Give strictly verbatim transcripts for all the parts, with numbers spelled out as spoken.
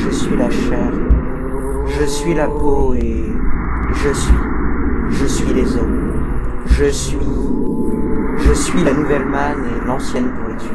je suis la chair, je suis la peau et je suis, je suis les os, je suis, je suis la nouvelle manne et l'ancienne pourriture.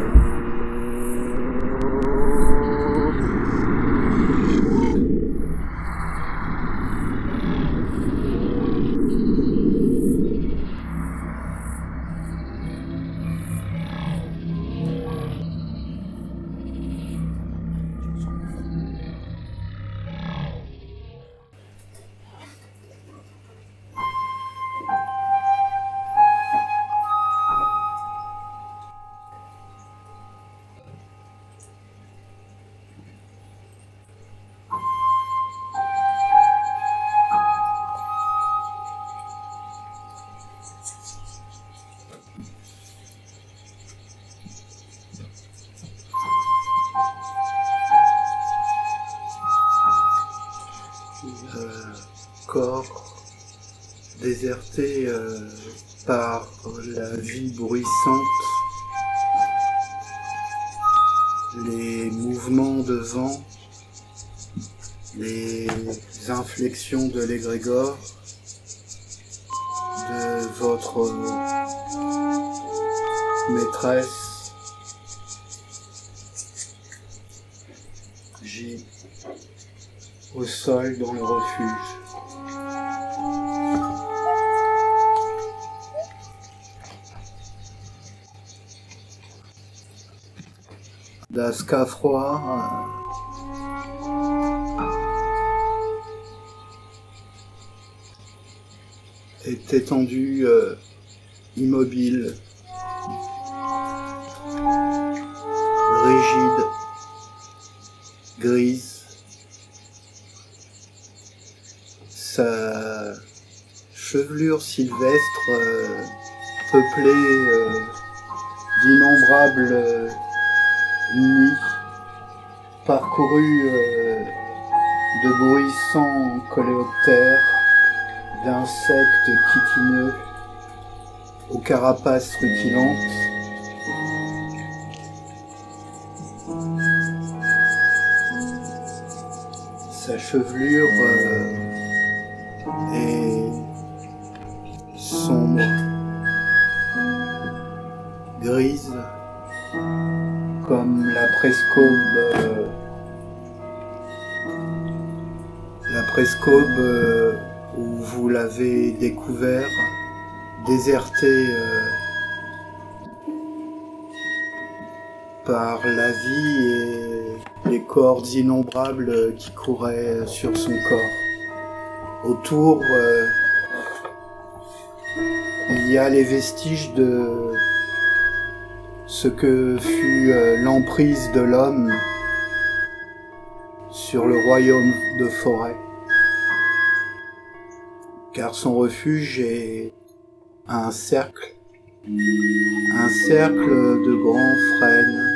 Euh, corps déserté euh, par la vie bruissante, les mouvements de vent, les inflexions de l'égrégore de votre maîtresse J au sol dans le refuge. Daska froid euh, est étendu, euh, immobile, rigide, grise. Sa chevelure sylvestre euh, peuplée euh, d'innombrables euh, nids parcourus euh, de bruissants coléoptères, d'insectes chitineux aux carapaces rutilantes. Sa chevelure euh, est sombre, grise, comme la prescobe, euh, la prescobe euh, où vous l'avez découvert, déserté euh, par la vie et les cordes innombrables qui couraient sur son corps. Autour, euh, il y a les vestiges de ce que fut euh, l'emprise de l'homme sur le royaume de forêt. Car son refuge est un cercle, un cercle de grands frênes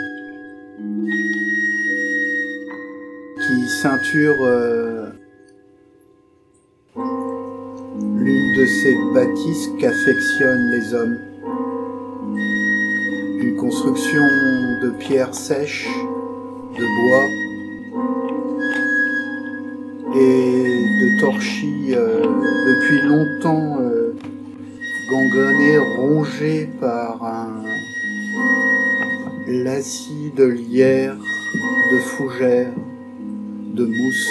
qui ceinturent euh, l'une de ces bâtisses qu'affectionnent les hommes. Une construction de pierres sèches, de bois et de torchis euh, depuis longtemps euh, gangrenés, rongés par un lacis de lierre, de fougères, de mousse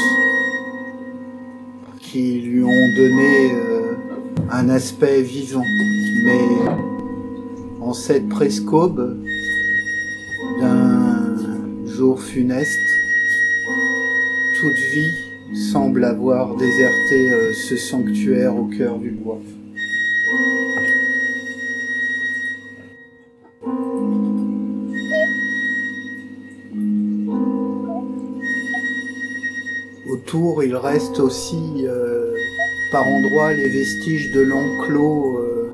qui lui ont donné euh, un aspect vivant. Mais en cette presqu'aube d'un jour funeste, toute vie semble avoir déserté euh, ce sanctuaire au cœur du bois. Autour, il reste aussi euh, par endroits les vestiges de l'enclos euh,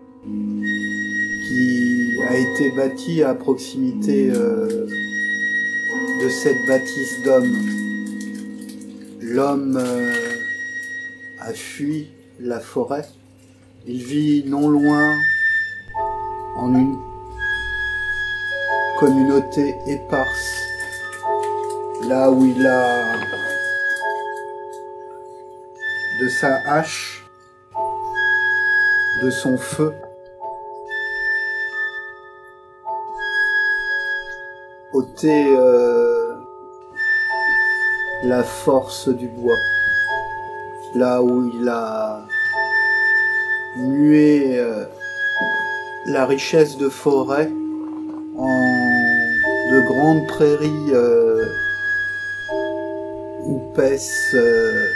qui a été bâti à proximité euh, de cette bâtisse d'homme. L'homme euh, a fui la forêt. Il vit non loin en une communauté éparse, là où il a de sa hache, de son feu, ôter euh, la force du bois, là où il a mué euh, la richesse de forêt en de grandes prairies euh, où paissent euh,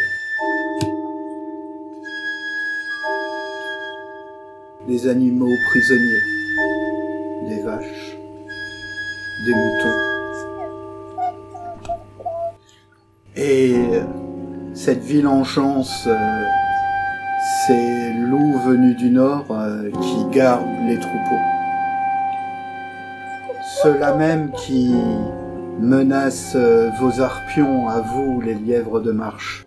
des animaux prisonniers, des vaches, des moutons. Et cette vidangeance, euh, c'est loups venus du nord euh, qui gardent les troupeaux. Ceux-là même qui menacent euh, vos arpions, à vous, les lièvres de marche.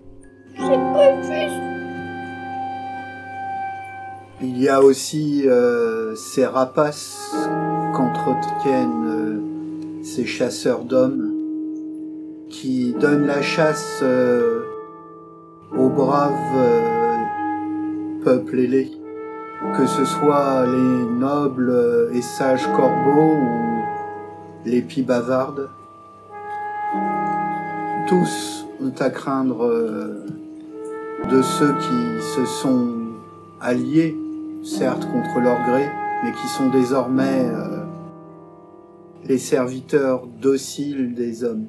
Il y a aussi euh, ces rapaces qu'entretiennent euh, ces chasseurs d'hommes qui donnent la chasse euh, aux braves euh, peuples ailés, que ce soit les nobles et sages corbeaux ou les pies bavardes. Tous ont à craindre euh, de ceux qui se sont alliés, certes contre leur gré, mais qui sont désormais euh, les serviteurs dociles des hommes.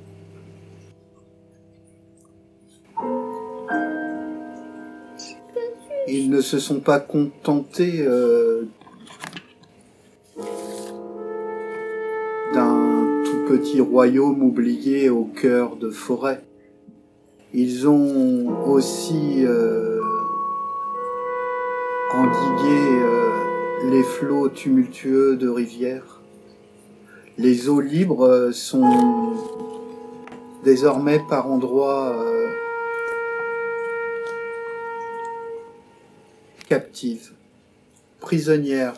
Ils ne se sont pas contentés euh, d'un tout petit royaume oublié au cœur de forêt. Ils ont aussi euh, endigué euh, les flots tumultueux de rivières. Les eaux libres sont désormais par endroits euh, captives, prisonnières,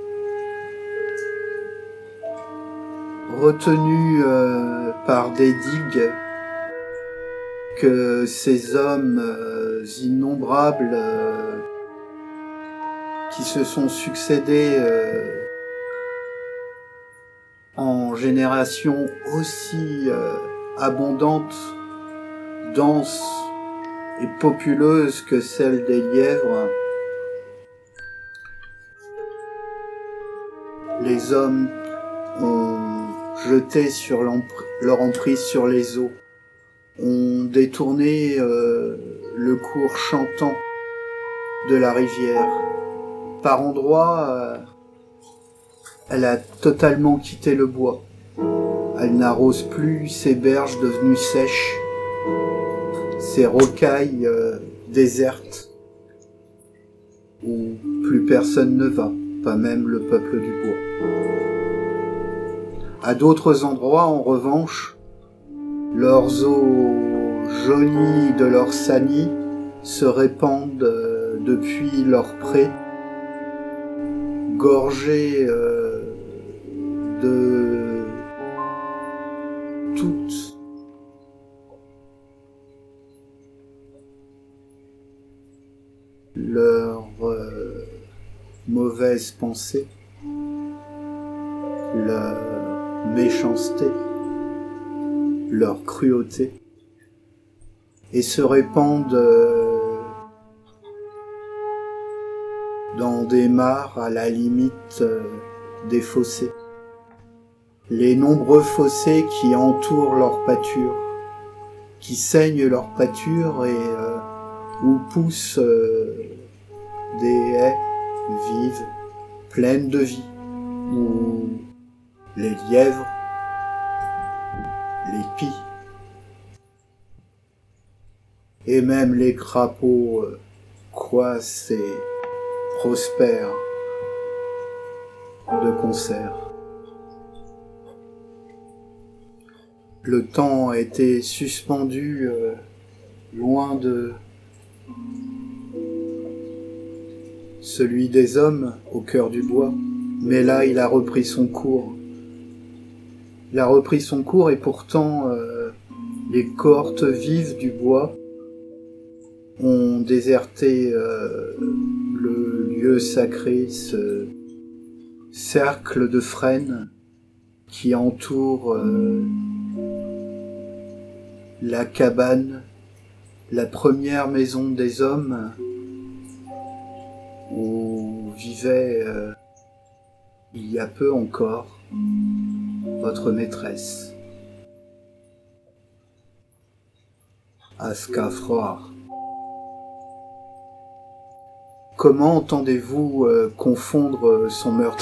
retenues euh, par des digues que ces hommes euh, innombrables euh, qui se sont succédés euh, en générations aussi euh, abondantes, denses et populeuses que celles des lièvres. Les hommes ont jeté sur l'empr- leur emprise sur les eaux, ont détourné euh, le cours chantant de la rivière. Par endroits, euh, elle a totalement quitté le bois. Elle n'arrose plus ces berges devenues sèches, ces rocailles euh, désertes, où plus personne ne va, pas même le peuple du bois. À d'autres endroits, en revanche, leurs eaux jaunies de leur sanie se répandent euh, depuis leurs prés, gorgées euh, de toutes leurs euh, mauvaises pensées, leur méchanceté, leur cruauté, et se répandent euh, dans des mares à la limite euh, des fossés. Les nombreux fossés qui entourent leur pâture, qui saignent leur pâture et euh, où poussent euh, des haies vives, pleines de vie, où les lièvres, les pies et même les crapauds euh, croissent et prospèrent de concert. Le temps a été suspendu euh, loin de celui des hommes au cœur du bois, mais là il a repris son cours. Il a repris son cours et pourtant euh, les cohortes vives du bois ont déserté euh, le lieu sacré, ce cercle de frênes qui entoure euh, la cabane, la première maison des hommes où vivait euh, il y a peu encore votre maîtresse, Aska Froar. Comment entendez-vous euh, confondre son meurtrier ?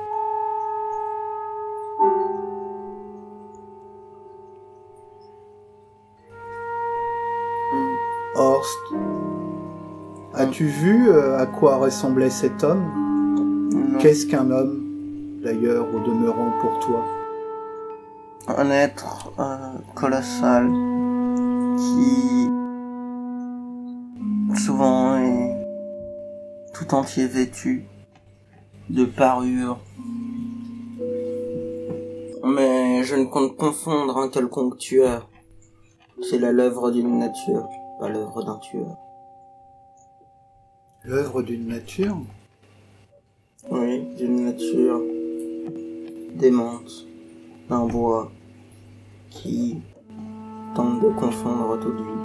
Horst, as-tu vu euh, à quoi ressemblait cet homme ? Non. Qu'est-ce qu'un homme, d'ailleurs, au demeurant pour toi ? Un être euh, colossal qui souvent est tout entier vêtu de parures. Mais je ne compte confondre un quelconque tueur. C'est là l'œuvre d'une nature, pas l'œuvre d'un tueur. L'œuvre d'une nature ? Oui, d'une nature démente, d'un bois qui tente de confondre toute vie.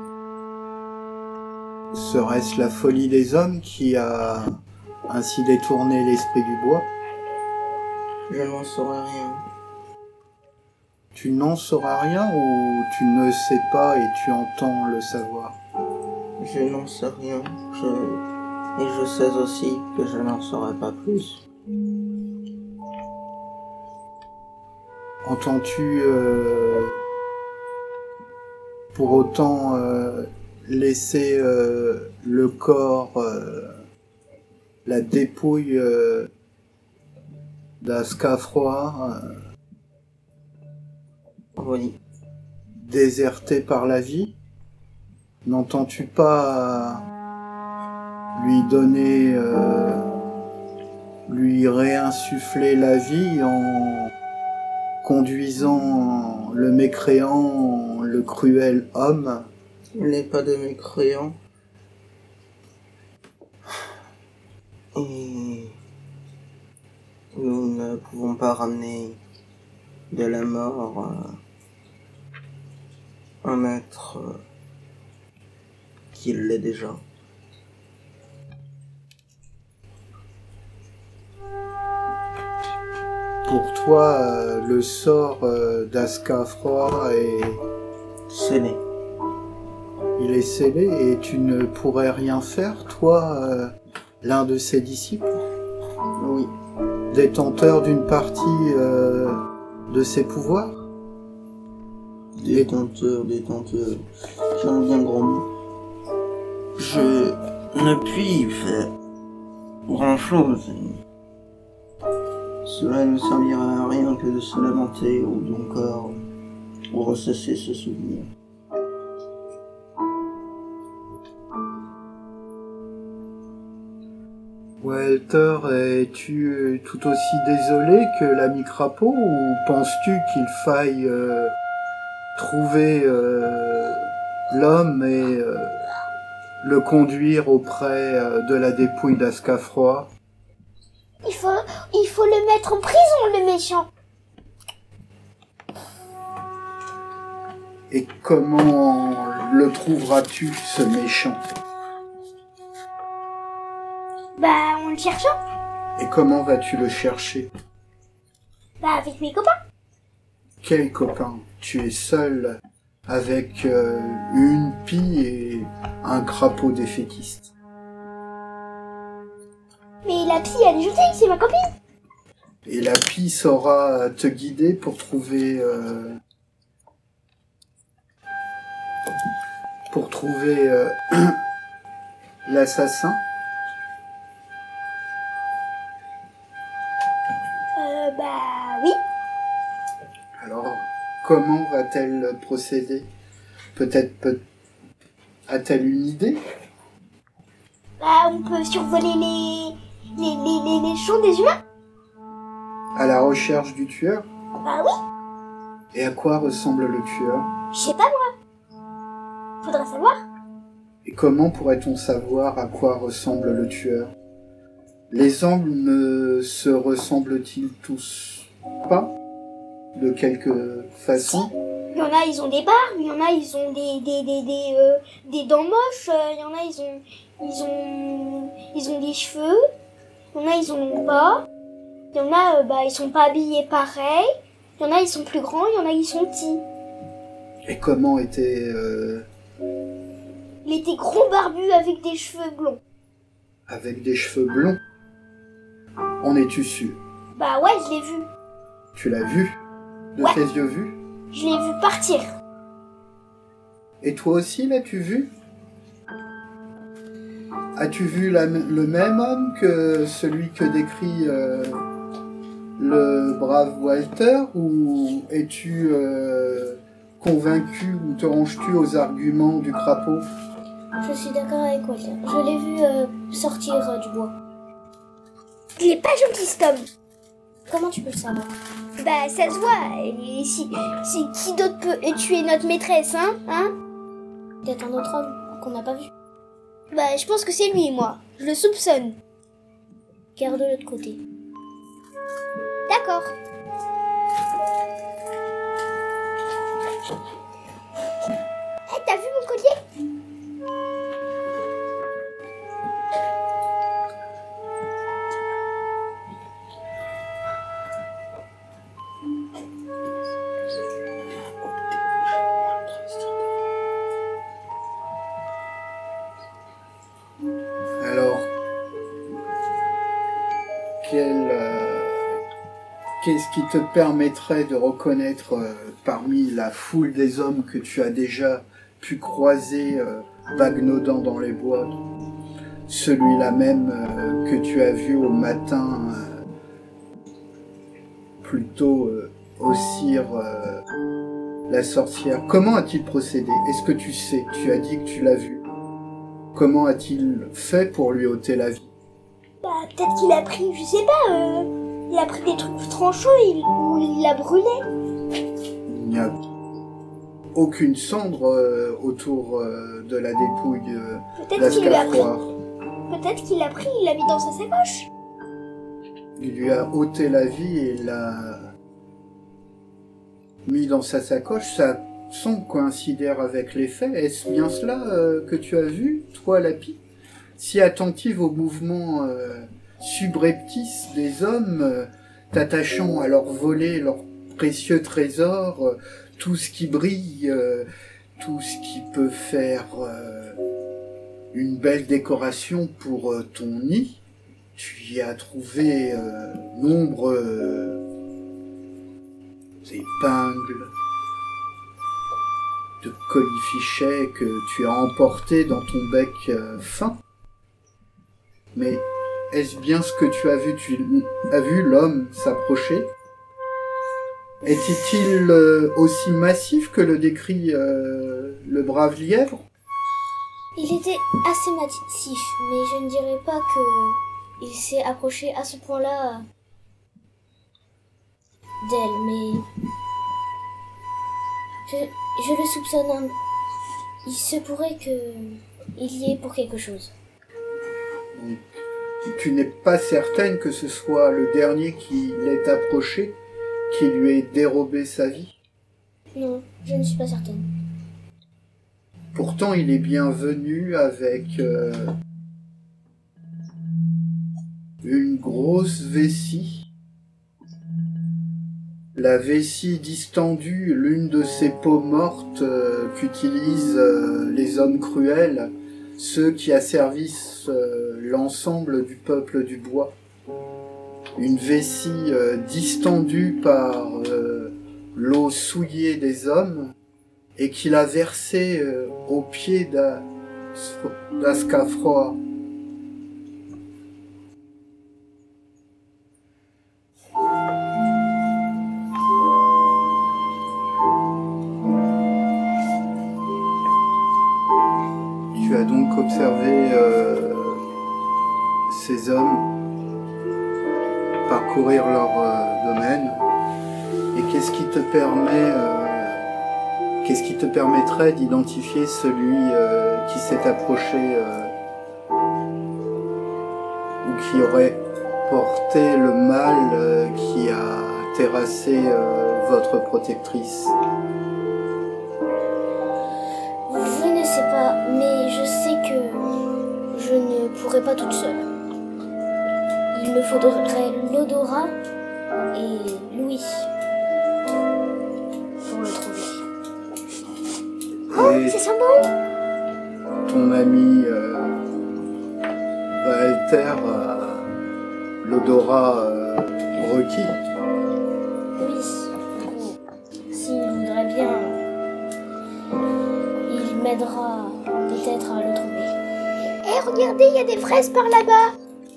Serait-ce la folie des hommes qui a ainsi détourné l'esprit du bois ? Je n'en saurais rien. Tu n'en sauras rien ou tu ne sais pas et tu entends le savoir ? Je n'en sais rien. Je... Et je sais aussi que je n'en saurai pas plus. Entends-tu euh, pour autant euh, laisser euh, le corps, euh, la dépouille euh, d'Aska Froar euh, Oui. déserté par la vie ? N'entends-tu pas lui donner, euh, lui réinsuffler la vie en conduisant le mécréant, le cruel homme ? Il n'est pas de mécréant. Et nous ne pouvons pas ramener de la mort euh, un être euh, qui l'est déjà. Pour toi, euh, le sort euh, d'Aska Froar est... Scellé. il est scellé et tu ne pourrais rien faire, toi, euh, l'un de ses disciples, Oui. détenteur d'une partie euh, de ses pouvoirs ? Détenteur, détenteur. C'est un bien grand mot. Je ne puis faire grand chose. Cela ne servira à rien que de se lamenter ou encore ressasser ce souvenir. Walter, es-tu tout aussi désolé que l'ami Crapaud ou penses-tu qu'il faille euh, trouver euh, l'homme et euh, le conduire auprès euh, de la dépouille d'Aska Froar ? Il faut, il faut le mettre en prison, le méchant. Et comment le trouveras-tu, ce méchant ? Bah, en le cherchant. Et comment vas-tu le chercher ? Bah, avec mes copains. Quel copain ? Tu es seul avec euh, une pie et un crapaud défaitiste. Mais la pie, elle est gentille, c'est ma copine. Et la pie saura te guider pour trouver... Euh, pour trouver euh, l'assassin. Euh, bah, oui. Alors, comment va-t-elle procéder ? Peut-être peut... a-t-elle une idée ? Bah, on peut survoler les, les, les, les, les champs des humains. À la recherche du tueur ? Bah oui. Et à quoi ressemble le tueur? Je sais pas moi. Faudra savoir. Et comment pourrait-on savoir à quoi ressemble le tueur? Les hommes ne se ressemblent-ils tous pas? De quelque façon? Il y en a, ils ont des barbes, il y en a, ils ont des des des des, euh, des dents moches, il y en a, ils ont ils ont ils ont des cheveux, il y en a, ils en ont pas, il y en a, euh, bah ils sont pas habillés pareil, il y en a, ils sont plus grands, il y en a, ils sont petits. Et comment était... Euh... Il était gros barbu avec des cheveux blonds. Avec des cheveux blonds? En es-tu sûr? Bah ouais, je l'ai vu. Tu l'as vu? De Ouais. tes yeux vus? Je l'ai vu partir. Et toi aussi l'as-tu vu? As-tu vu la, le même homme que celui que décrit euh, le brave Walter, ou es-tu euh, convaincu ou te ranges-tu aux arguments du crapaud? Je suis d'accord avec Walter. Je l'ai vu euh, sortir euh, du bois. Il est pas gentil cet homme. Comment tu peux le savoir? Bah ça se voit. Et si, si qui d'autre peut tuer notre maîtresse, hein, hein? Peut-être un autre homme qu'on n'a pas vu. Bah je pense que c'est lui, moi. Je le soupçonne. Garde de l'autre côté. D'accord. Hey, t'as vu mon collier? Alors, quel, euh, qu'est-ce qui te permettrait de reconnaître euh, parmi la foule des hommes que tu as déjà pu croiser euh, bagnodant dans les bois, celui-là même euh, que tu as vu au matin euh, plutôt euh, au cire euh, la sorcière? Comment a-t-il procédé? Est-ce que tu sais? Tu as dit que tu l'as vu. Comment a-t-il fait pour lui ôter la vie? Bah peut-être qu'il a pris, je sais pas, euh, il a pris des trucs tranchants il, ou il l'a brûlé. Il n'y a aucune cendre euh, autour euh, de la dépouille euh, Peut-être qu'il lui a pris. d'Ascafroire. Peut-être qu'il l'a pris, il l'a mis dans sa sacoche. Il lui a ôté la vie et l'a mis dans sa sacoche. Ça semble coïncider avec les faits. Est-ce bien cela euh, que tu as vu, toi, Lapi? Si attentive aux mouvements euh, subreptices des hommes, euh, t'attachant à leur voler leurs précieux trésors, euh, tout ce qui brille, euh, tout ce qui peut faire euh, une belle décoration pour euh, ton nid, tu y as trouvé euh, nombre euh, d'épingles, de colifichets que tu as emportés dans ton bec euh, fin. Mais est-ce bien ce que tu as vu? Tu as vu l'homme s'approcher? Était-il euh, aussi massif que le décrit euh, le brave lièvre? Il était assez massif, mais je ne dirais pas que il s'est approché à ce point-là d'elle, mais je, je le soupçonne. Un... Il se pourrait que il y ait pour quelque chose. Donc, tu n'es pas certaine que ce soit le dernier qui l'ait approché, qui lui ait dérobé sa vie? Non, je ne suis pas certaine. Pourtant, il est bien venu avec euh, une grosse vessie. La vessie distendue, l'une de ces peaux mortes euh, qu'utilisent euh, les hommes cruels, ceux qui asservissent euh, l'ensemble du peuple du bois. Une vessie euh, distendue par euh, l'eau souillée des hommes et qu'il a versée euh, au pied d'Ascafroire. Tu as donc observé euh, ces hommes parcourir leur euh, domaine Et qu'est-ce qui te permet, euh, qu'est-ce qui te permettrait d'identifier celui euh, qui s'est approché euh, ou qui aurait porté le mal euh, qui a terrassé euh, votre protectrice? Je ne sais pas, mais je sais que je ne pourrais pas toute seule. Il me faudrait l'odorat et Louis pour le trouver. Et Oh, c'est ça bon? ton ami euh, Walter a l'odorat euh, requis. Oui, s'il voudrait bien, il m'aidera peut-être à le trouver. Eh, regardez, il y a des fraises par là-bas.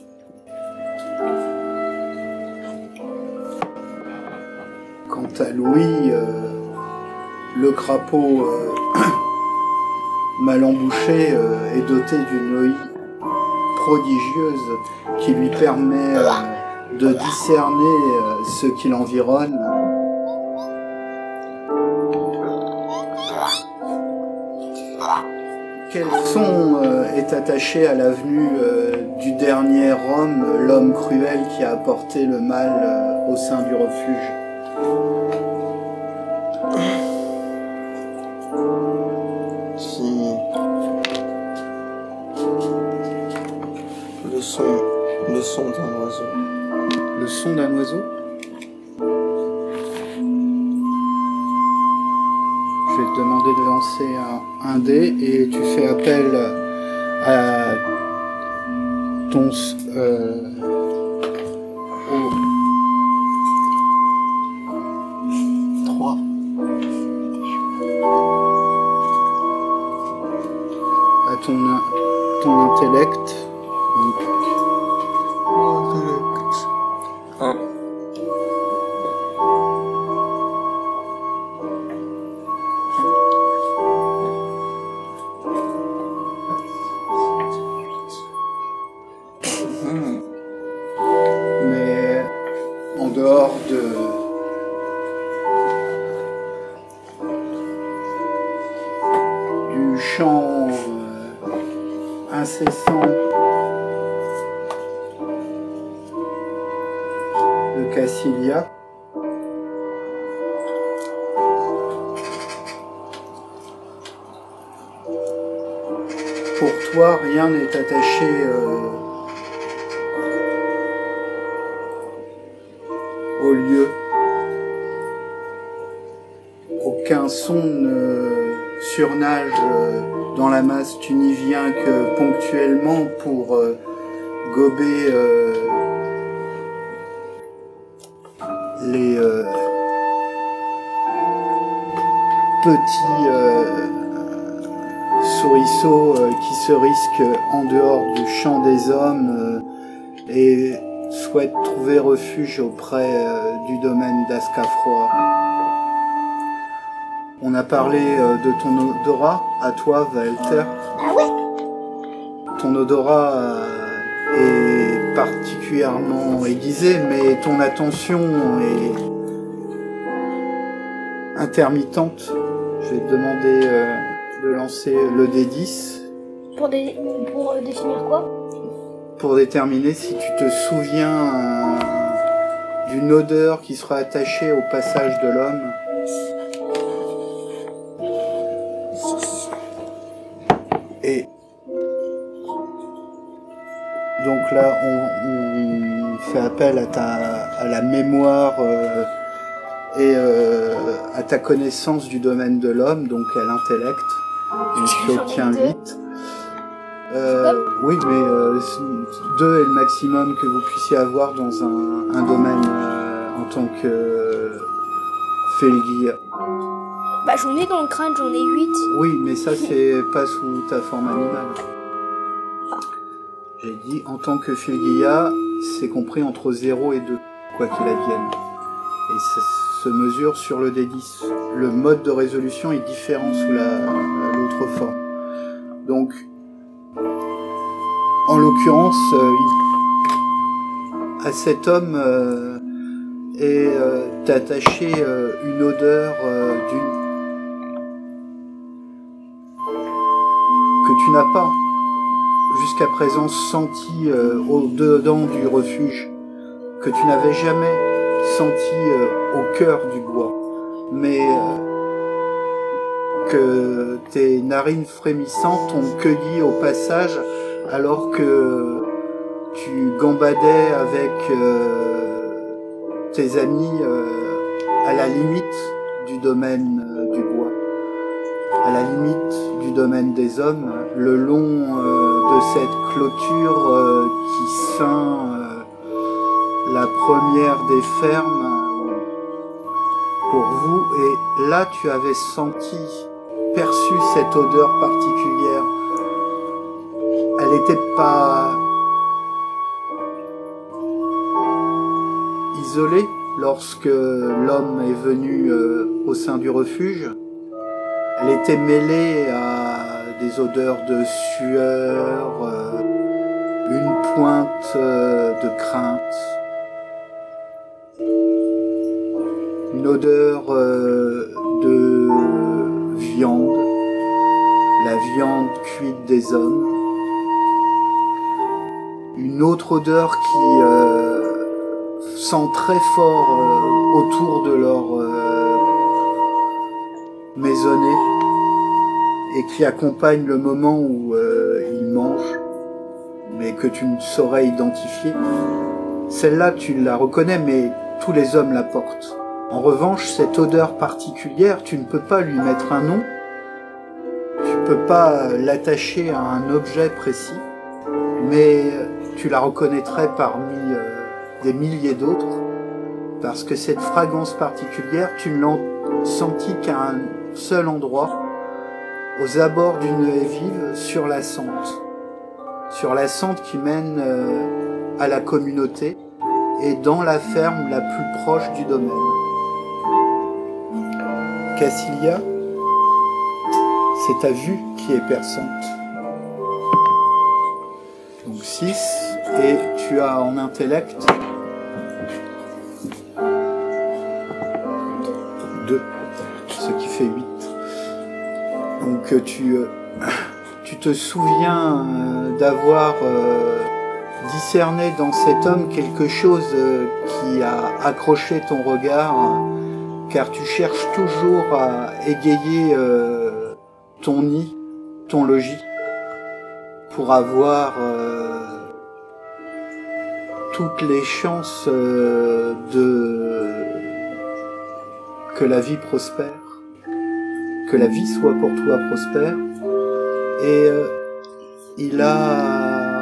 Quant à Louis, euh, le crapaud euh, mal embouché euh, est doté d'une ouïe prodigieuse qui lui permet euh, de discerner euh, ce qui l'environne. Quel son euh, est attaché à l'avenue euh, du dernier homme, l'homme cruel qui a apporté le mal euh, au sein du refuge? Si le son, le son d'un oiseau. Le son d'un oiseau? Je vais te demander de lancer un, un dé et tu fais appel à ton euh, au Trois. à ton ton intellect. Donc, Un. mais en dehors de du chant euh, incessant de Cassilia, pour toi rien n'est attaché euh, au lieu. Aucun son ne surnage euh, dans la masse, tu n'y viens que ponctuellement pour euh, gober euh, les euh, petits euh, souriceaux euh, qui se risquent en dehors du champ des hommes euh, et souhaitent trouver refuge auprès euh, du domaine d'Ascafroy. On a parlé euh, de ton odorat à toi, Walter. Ah ouais? Ton odorat euh, est particulièrement aiguisé, mais ton attention est intermittente. Je vais te demander euh, de lancer le dé dix Pour, dé- pour euh, définir quoi? pour déterminer si tu te souviens euh, d'une odeur qui sera attachée au passage de l'homme. Et donc là, on, on fait appel à, ta, à la mémoire euh, et euh, à ta connaissance du domaine de l'homme, donc à l'intellect. Donc tu obtiens huit. Euh, oui, mais euh, deux est le maximum que vous puissiez avoir dans un, un domaine euh, en tant que euh, Felguia. Bah j'en ai dans le crâne, j'en ai huit. Oui, mais ça c'est pas sous ta forme animale. J'ai dit en tant que Felguia, c'est compris entre zéro et deux, quoi qu'il advienne. Et ça se mesure sur le dé dix. Le mode de résolution est différent sous la, l'autre forme. Donc, en l'occurrence, euh, il- à cet homme, euh, et euh, t'es attaché euh, une odeur euh, d'une que tu n'as pas jusqu'à présent senti euh, au-dedans du refuge, que tu n'avais jamais senti euh, au cœur du bois, mais euh, que tes narines frémissantes ont cueilli au passage alors que tu gambadais avec euh, tes amis euh, à la limite du domaine euh, du bois, à la limite du domaine des hommes, le long euh, de cette clôture euh, qui ceint euh, la première des fermes euh, pour vous. Et là, tu avais senti, perçu cette odeur particulière. Elle n'était pas isolée lorsque l'homme est venu euh, au sein du refuge. Elle était mêlée à des odeurs de sueur, euh, une pointe euh, de crainte, une odeur euh, de viande, la viande cuite des hommes, une autre odeur qui euh, sent très fort euh, autour de leur euh, maisonnée et qui accompagne le moment où euh, ils mangent, mais que tu ne saurais identifier. Celle-là, tu la reconnais, mais tous les hommes la portent. En revanche, cette odeur particulière, tu ne peux pas lui mettre un nom, tu peux pas l'attacher à un objet précis, mais tu la reconnaîtrais parmi euh, des milliers d'autres, parce que cette fragrance particulière, tu ne l'as sentie qu'à un seul endroit, aux abords d'une haie vive, sur la sente. Sur la sente qui mène euh, à la communauté et dans la ferme la plus proche du domaine. Cassilia, c'est ta vue qui est perçante. Donc six, et tu as en intellect deux, ce qui fait huit. Donc tu, tu te souviens d'avoir discerné dans cet homme quelque chose qui a accroché ton regard, car tu cherches toujours à égayer ton nid, ton logis, pour avoir toutes les chances de que la vie prospère, que la vie soit pour toi prospère. Et euh, il a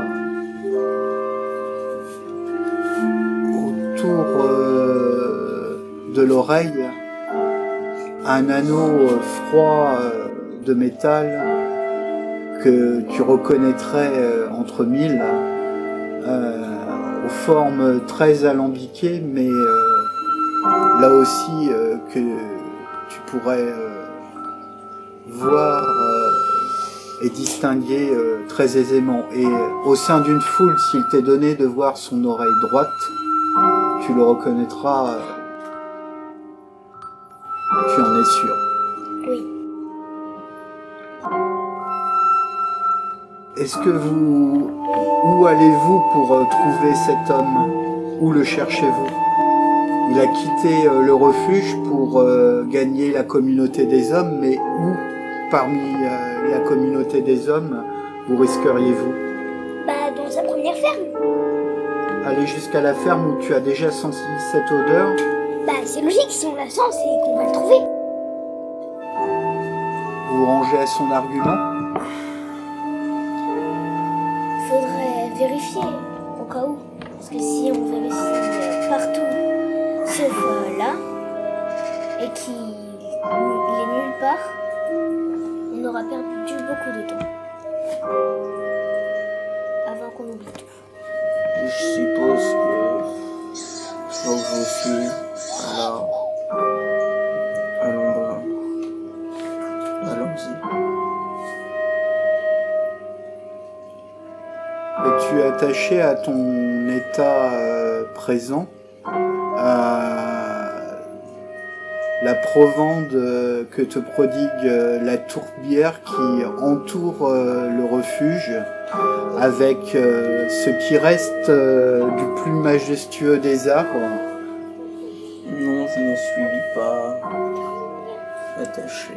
autour euh, de l'oreille un anneau froid euh, de métal que tu reconnaîtrais euh, entre mille, euh, aux formes très alambiquées, mais euh, là aussi euh, que tu pourrais euh, voir euh, et distinguer euh, très aisément. Et euh, au sein d'une foule, s'il t'est donné de voir son oreille droite, tu le reconnaîtras, euh, tu en es sûr. Oui. Est-ce que vous... Où allez-vous pour euh, trouver cet homme? Où le cherchez-vous? Il a quitté euh, le refuge pour euh, gagner la communauté des hommes, mais où, parmi euh, la communauté des hommes, vous risqueriez-vous? Bah, dans sa première ferme. Aller jusqu'à la ferme où tu as déjà senti cette odeur? Bah, c'est logique, si on la sent, c'est qu'on va le trouver. Vous vous rangez à son argument? Faudrait vérifier, au cas où. Parce que si on vérifie partout, sauf euh, là, et qu'il est nulle part, on aura perdu beaucoup de temps. Avant qu'on oublie tout. Je suppose que là où je suis, là, à l'endroit. Allons-y. Et tu es attaché à ton état euh, présent, à la provende euh, que te prodigue euh, la tourbière qui entoure euh, le refuge, avec euh, ce qui reste euh, du plus majestueux des arbres. Non, je ne suis pas attaché.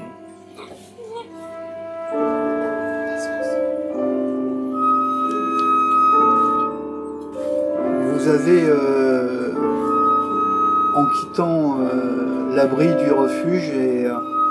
Vous avez, euh, en quittant euh, l'abri du refuge et euh,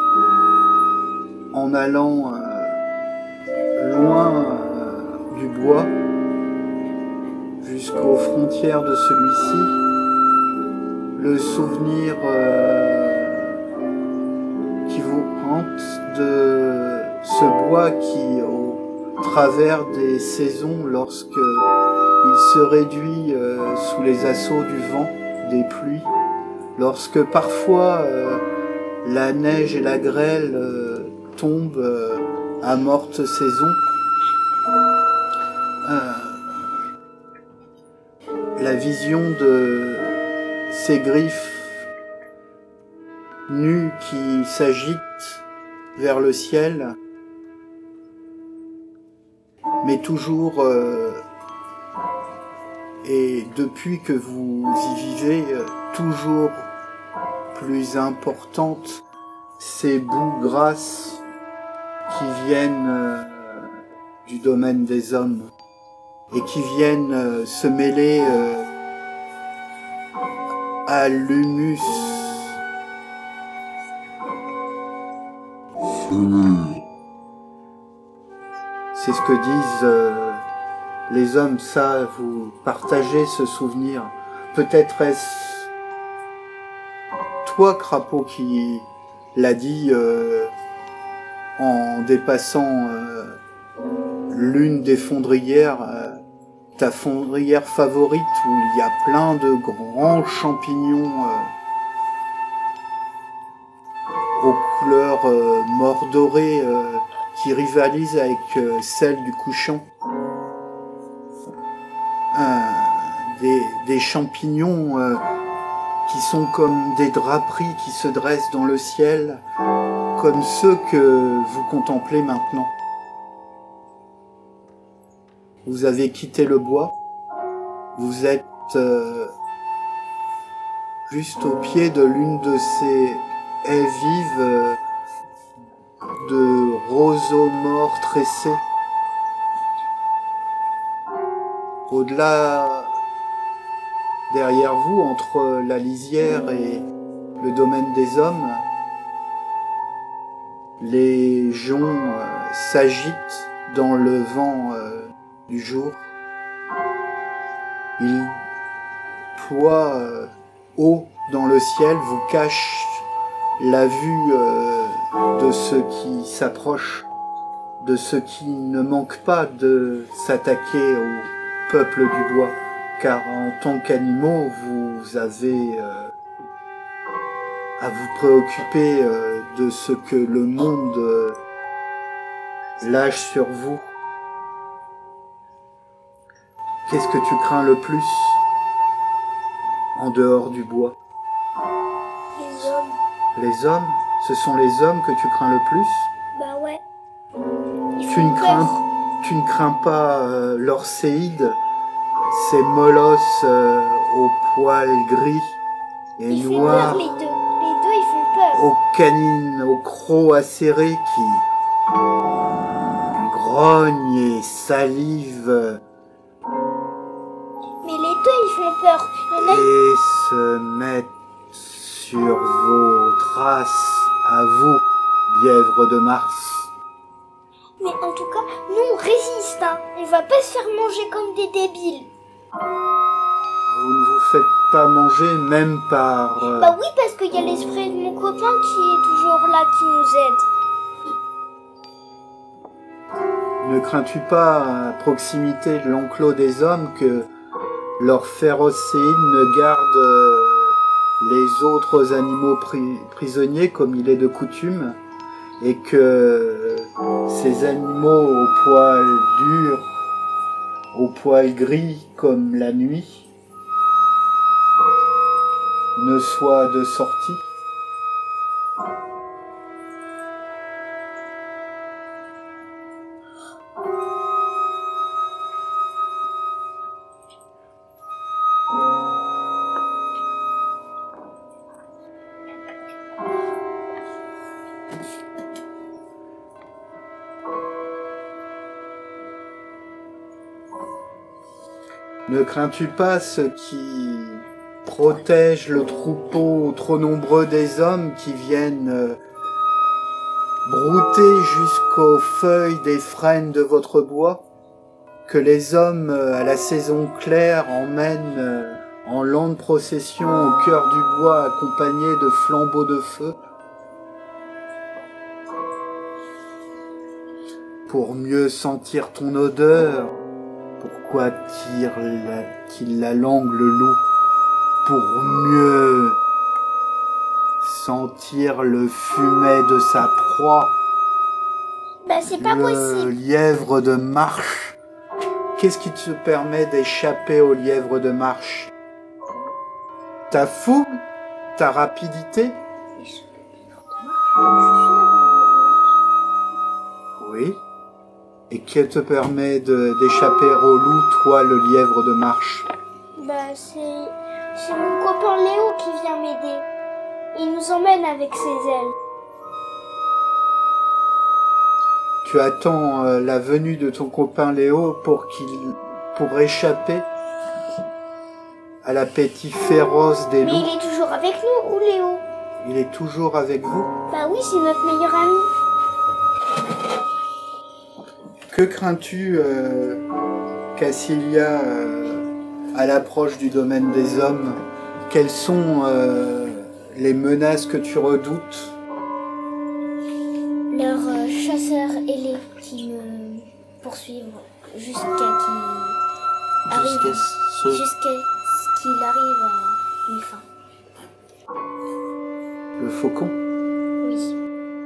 en allant euh, loin euh, du bois jusqu'aux frontières de celui-ci, le souvenir euh, qui vous hante de ce bois qui, au travers des saisons, lorsque il se réduit euh, sous les assauts du vent, des pluies, lorsque parfois euh, la neige et la grêle euh, tombent euh, à morte saison, euh, la vision de ces griffes nues qui s'agitent vers le ciel, mais toujours euh, et depuis que vous y vivez, euh, toujours plus importante, ces boues grasses qui viennent euh, du domaine des hommes et qui viennent euh, se mêler euh, à l'humus. C'est ce que disent euh, les hommes, ça, vous partagez ce souvenir. Peut-être est-ce toi, Crapaud, qui l'a dit euh, en dépassant euh, l'une des fondrières, euh, ta fondrière favorite où il y a plein de grands champignons euh, aux couleurs euh, mordorées euh, qui rivalisent avec euh, celles du couchant. Euh, des, des champignons euh, qui sont comme des draperies qui se dressent dans le ciel, comme ceux que vous contemplez maintenant. Vous avez quitté le bois, vous êtes euh, juste au pied de l'une de ces haies vives euh, de roseaux morts tressés. Au-delà, derrière vous, entre la lisière et le domaine des hommes, les joncs euh, s'agitent dans le vent euh, du jour. Ils ploient euh, haut dans le ciel, vous cachent la vue euh, de ceux qui s'approchent, de ceux qui ne manquent pas de s'attaquer au peuple du bois, car en tant qu'animaux, vous avez euh, à vous préoccuper euh, de ce que le monde euh, lâche sur vous. Qu'est-ce que tu crains le plus en dehors du bois? Les hommes. Les hommes? Ce sont les hommes que tu crains le plus? Bah ouais. Ils Tu font ne crains, peur. tu ne crains pas euh, leurs séides, ces molosses euh, aux poils gris et Ils font noirs, peur les deux. Les deux ils font peur. aux canines, aux crocs acérés qui grognent et salivent Mais les deux ils font peur. Il y en a et se mettent sur vos traces à vous, lièvres de Mars. Mais en tout cas, nous on résiste, hein. On va pas se faire manger comme des débiles. Vous ne vous faites pas manger même par... euh, Bah oui, parce qu'il y a l'esprit de mon copain qui est toujours là, qui nous aide. Ne crains-tu pas, à proximité de l'enclos des hommes, que leur féroce séide ne garde euh, les autres animaux pri- prisonniers comme il est de coutume, et que euh, ces animaux aux poils durs, aux poils gris comme la nuit, ne soient de sortie? Ne crains-tu pas ceux qui protègent le troupeau trop nombreux des hommes qui viennent euh, brouter jusqu'aux feuilles des frênes de votre bois, que les hommes euh, à la saison claire emmènent euh, en lente procession au cœur du bois accompagnés de flambeaux de feu, pour mieux sentir ton odeur? Pourquoi tire-t-il la langue le loup? Pour mieux sentir le fumet de sa proie. Bah c'est pas Le possible. lièvre de marche. Qu'est-ce qui te permet d'échapper au lièvre de marche? Ta fougue? Ta rapidité? Oui. Et qui te permet de, d'échapper au loup, toi, le lièvre de marche? Bah c'est c'est mon copain Léo qui vient m'aider. Il nous emmène avec ses ailes. Tu attends euh, la venue de ton copain Léo pour qu'il pour échapper à l'appétit féroce des Mais loups. il est toujours avec nous, ou Léo? Il est toujours avec vous. Bah oui, c'est notre meilleur ami. Que crains-tu, euh, Cassilia, euh, à l'approche du domaine des hommes? Quelles sont euh, les menaces que tu redoutes? Leurs euh, chasseurs ailés qui me poursuivent jusqu'à qu'ils arrivent, Jusqu'à ce... jusqu'à ce qu'il arrive à une fin. Le faucon? Oui.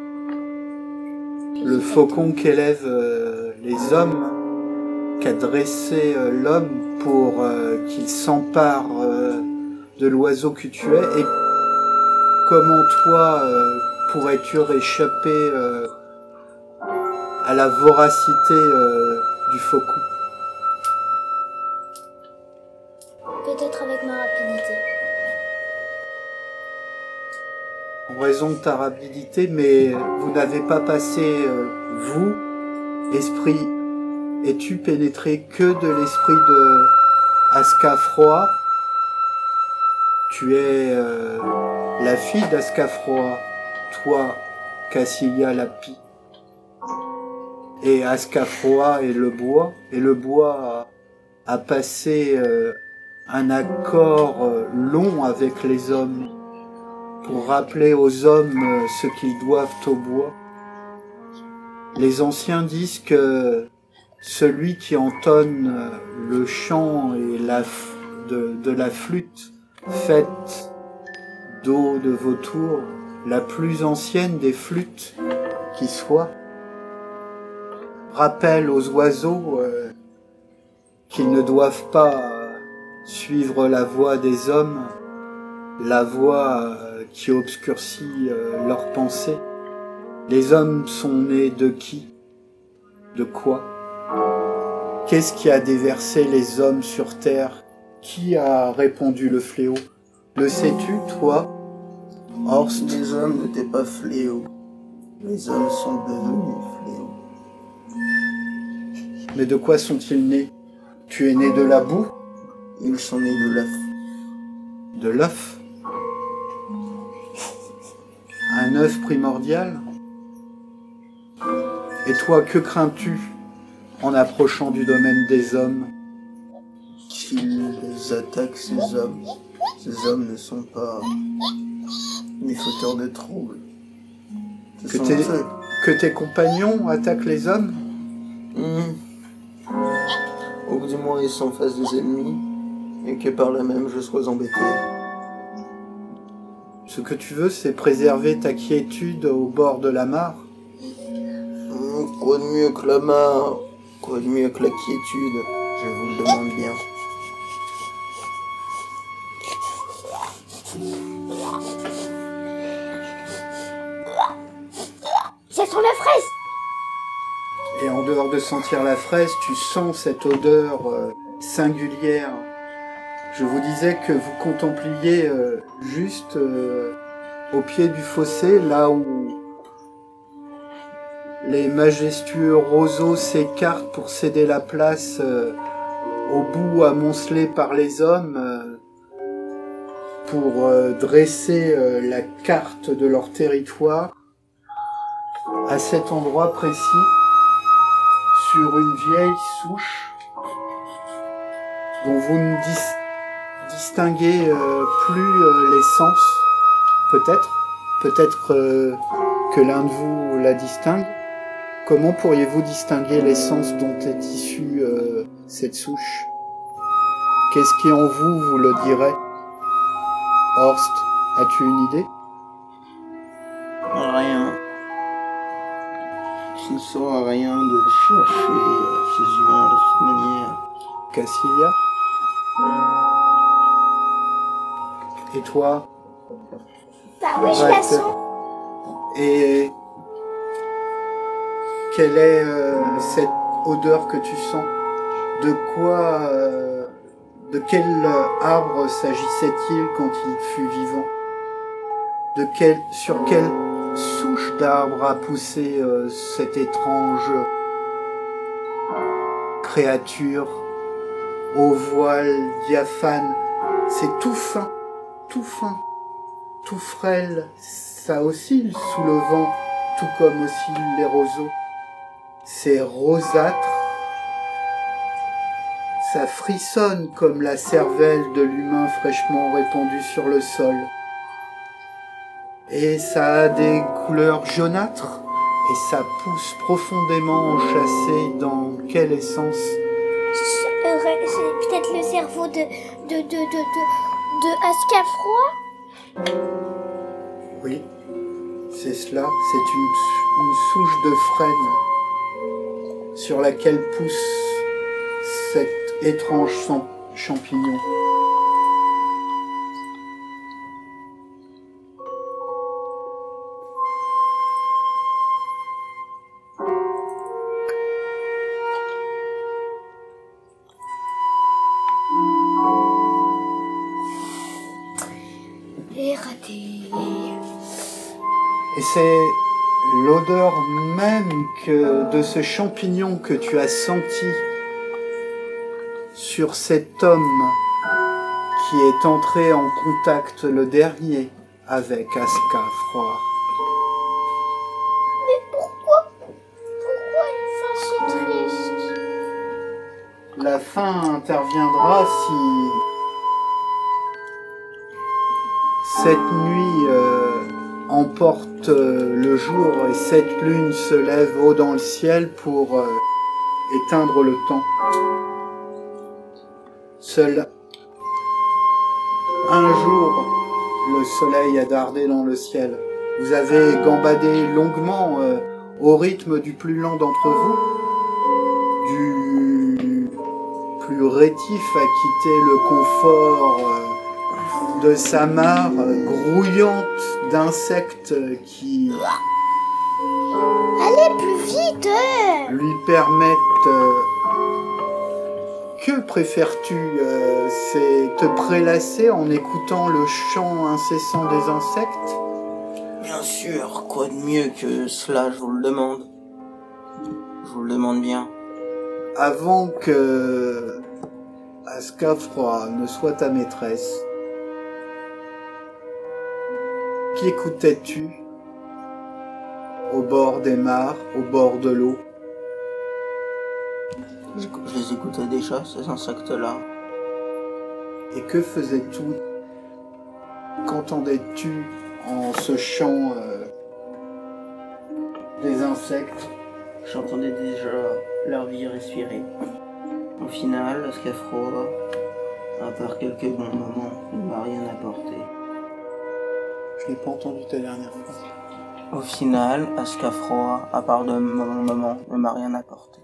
Le faucon qu'élèvent euh, les hommes, qu'a dressé euh, l'homme pour euh, qu'il s'empare euh, de l'oiseau que tu es. Et comment toi euh, pourrais-tu échapper euh, à la voracité euh, du faucon? Peut-être avec ma rapidité. En raison de ta rapidité, mais vous n'avez pas passé, euh, vous, esprit, es-tu pénétré que de l'esprit de Ascafroa? Tu es euh, la fille d'Ascafroa, toi, Cassilia Lapi. Et Ascafroa est le bois, et le bois a, a passé euh, un accord euh, long avec les hommes, pour rappeler aux hommes ce qu'ils doivent au bois. Les anciens disent que celui qui entonne le chant et la f- de, de la flûte faite d'eau de vautour, la plus ancienne des flûtes qui soit, rappelle aux oiseaux euh, qu'ils ne doivent pas euh, suivre la voie des hommes, la voie euh, qui obscurcit euh, leurs pensées. Les hommes sont nés de qui? De quoi? Qu'est-ce qui a déversé les hommes sur terre? Qui a répandu le fléau? Le sais-tu, toi, Horst? Les hommes n'étaient pas fléaux. Les hommes sont devenus fléaux. Mais de quoi sont-ils nés? Tu es né de la boue? Ils sont nés de l'œuf. De l'œuf? Un œuf primordial? Et toi, que crains-tu en approchant du domaine des hommes? Qu'ils attaquent ces hommes. Ces hommes ne sont pas des fauteurs de troubles. Ce Que sont tes, eux. que tes compagnons attaquent les hommes? Mmh. Ou du moins ils sont face des ennemis, et que par là même je sois embêté. Ce que tu veux, c'est préserver ta quiétude au bord de la mare. Mmh, quoi de mieux que la mare? Quoi de mieux que la quiétude? Je vous le demande bien. Ça sent la fraise! Et en dehors de sentir la fraise, tu sens cette odeur euh, singulière. Je vous disais que vous contempliez euh, juste euh, au pied du fossé, là où les majestueux roseaux s'écartent pour céder la place euh, au bout amoncelé par les hommes euh, pour euh, dresser euh, la carte de leur territoire, à cet endroit précis, sur une vieille souche dont vous ne dis- distinguez euh, plus euh, l'essence, peut-être, peut-être euh, que l'un de vous la distingue. Comment pourriez-vous distinguer l'essence dont est issue euh, cette souche? Qu'est-ce qui en vous vous le dirait? Horst, as-tu une idée? Rien. Ça ne sert à rien de chercher euh, ces humains de cette manière. Cassilia? Et toi? Bah oui, je la Brett, sens. Et quelle est euh, cette odeur que tu sens? De quoi, euh, de quel euh, arbre s'agissait-il quand il fut vivant? De quel, sur quelle souche d'arbre a poussé euh, cette étrange créature au voile diaphane? C'est tout fin, tout fin, tout frêle. Ça oscille sous le vent, tout comme oscillent les roseaux. C'est rosâtre. Ça frissonne comme la cervelle de l'humain fraîchement répandu sur le sol. Et ça a des couleurs jaunâtres, et ça pousse profondément enchâssé dans quelle essence? C'est euh, c'est peut-être le cerveau de de de de de, de Ascafroy. Oui, c'est cela, c'est une, une souche de frêne sur laquelle pousse cet étrange sam- champignon. Et raté. Et c'est l'odeur même que de ce champignon que tu as senti sur cet homme qui est entré en contact le dernier avec Ascafroy. Mais pourquoi Pourquoi une fin si triste? La fin interviendra si cette nuit euh, emporte euh, le jour et cette lune se lève haut dans le ciel pour euh, éteindre le temps. Seul un jour, le soleil a dardé dans le ciel. Vous avez gambadé longuement euh, au rythme du plus lent d'entre vous, du plus rétif à quitter le confort euh, de sa mare euh, grouillante d'insectes qui Allez plus vite euh. lui permettent... euh, que préfères-tu euh, C'est te prélasser en écoutant le chant incessant des insectes? Bien sûr, quoi de mieux que cela, je vous le demande. Je vous le demande bien. Avant que Ascafroy ne soit ta maîtresse, qui écoutais-tu au bord des mares, au bord de l'eau? Je, je les écoutais déjà, ces insectes-là. Et que faisais-tu? Qu'entendais-tu en ce chant euh, des insectes? J'entendais déjà leur vie respirer. Au final, Ascafroy, à part quelques bons moments, ne m'a rien apporté. Je n'ai pas entendu ta dernière phrase. Au final, Ascafroy, à part de bons moments, ne m'a rien apporté.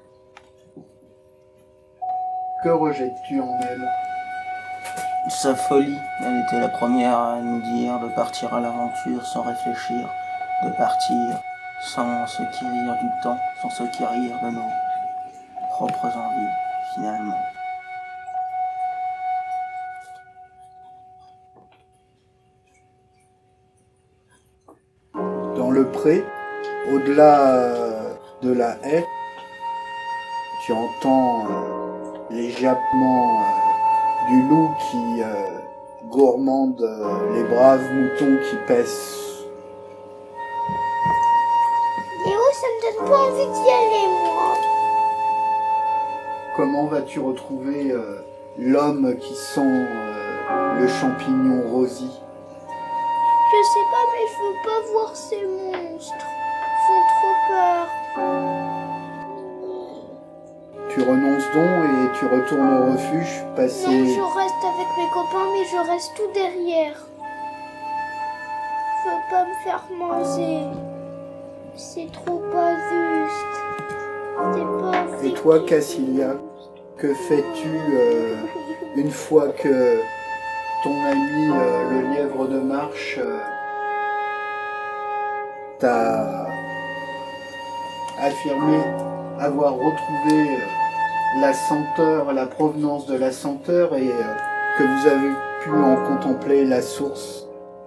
Que rejettes-tu en elle? Sa folie, elle était la première à nous dire de partir à l'aventure sans réfléchir, de partir sans se quérir du temps, sans se quérir de nos propres envies, finalement. Dans le pré, au-delà de la haie, tu entends les jappements euh, du loup qui euh, gourmande euh, les braves moutons qui paissent. Léo, ça me donne pas envie d'y aller, moi. Comment vas-tu retrouver euh, l'homme qui sent euh, le champignon rosy? Je sais pas, mais je veux pas voir ces monstres. Ils font trop peur. Tu renonces donc et tu retournes au refuge, passer... Non, je reste avec mes copains, mais je reste tout derrière. Je veux pas me faire manger. C'est trop pas juste. C'est pas Et toi, Cassilia, que fais-tu euh, une fois que ton ami euh, le lièvre de marche euh, t'a affirmé avoir retrouvé euh, la senteur, la provenance de la senteur et euh, que vous avez pu en contempler la source?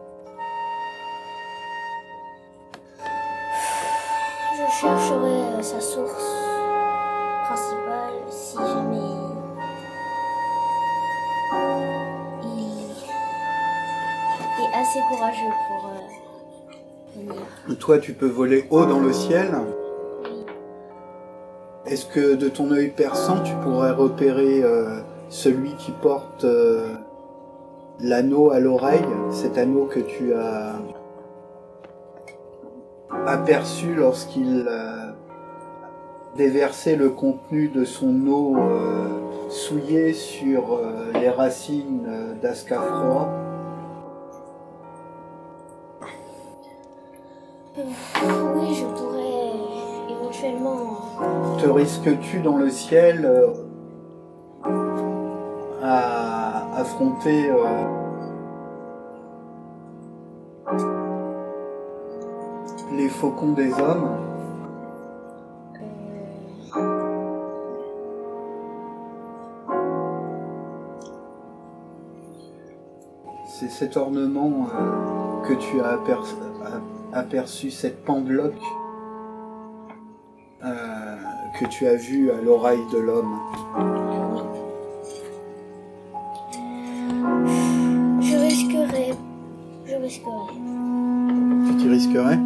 Je chercherai euh, sa source principale si jamais il est assez courageux pour euh, venir. Toi, tu peux voler haut dans le ciel. Est-ce que de ton œil perçant, tu pourrais repérer euh, celui qui porte euh, l'anneau à l'oreille, cet anneau que tu as aperçu lorsqu'il euh, déversait le contenu de son eau euh, souillée sur euh, les racines euh, d'Ascafroy? Oui, je pourrais éventuellement... Te risques-tu dans le ciel euh, à affronter euh, les faucons des hommes? C'est cet ornement euh, que tu as aperçu, aperçu cette pendeloque euh, que tu as vue à l'oreille de l'homme. Je risquerais... Je risquerais. Tu t'y risquerais?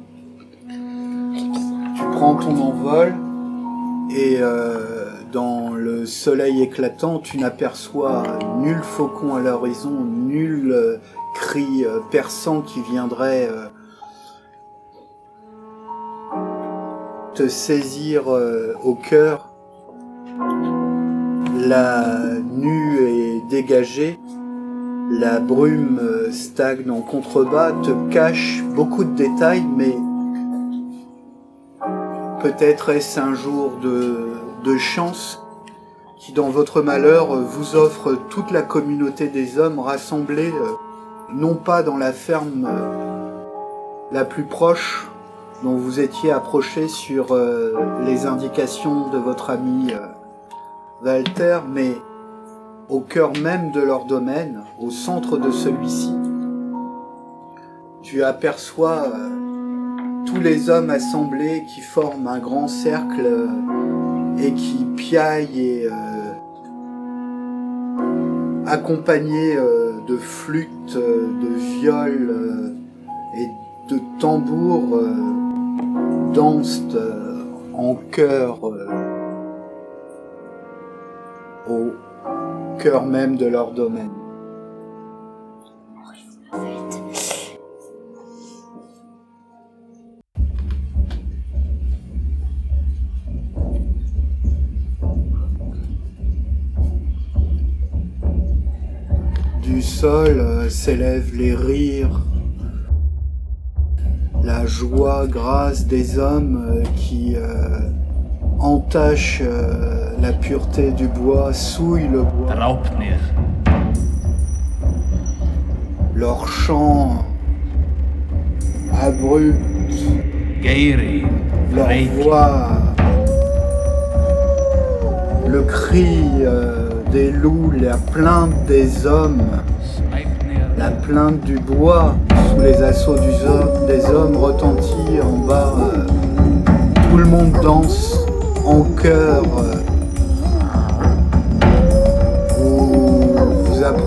Tu prends ton envol et euh, dans le soleil éclatant, tu n'aperçois nul faucon à l'horizon, nul euh, cri euh, perçant qui viendrait euh, te saisir euh, au cœur. La nue est dégagée, la brume euh, stagne en contrebas, te cache beaucoup de détails, mais peut-être est-ce un jour de, de chance qui, dans votre malheur, vous offre toute la communauté des hommes rassemblés, euh, non pas dans la ferme euh, la plus proche, dont vous étiez approché sur euh, les indications de votre ami euh, Walter, mais au cœur même de leur domaine, au centre de celui-ci. Tu aperçois euh, tous les hommes assemblés qui forment un grand cercle euh, et qui piaillent et euh, accompagnés euh, de flûtes, euh, de viols euh, et de tambours euh, dansent euh, en chœur euh, au cœur même de leur domaine. Du sol euh, s'élèvent les rires, la joie grasse des hommes euh, qui euh, entachent euh, la pureté du bois, souillent le bois. Draupnir. Leur chant abrupt, Geiri. leur Reiki. voix, le cri euh, des loups, la plainte des hommes, Sleipnir. la plainte du bois sous les assauts du zo- des hommes retentit en bas. euh, tout le monde danse en chœur, euh,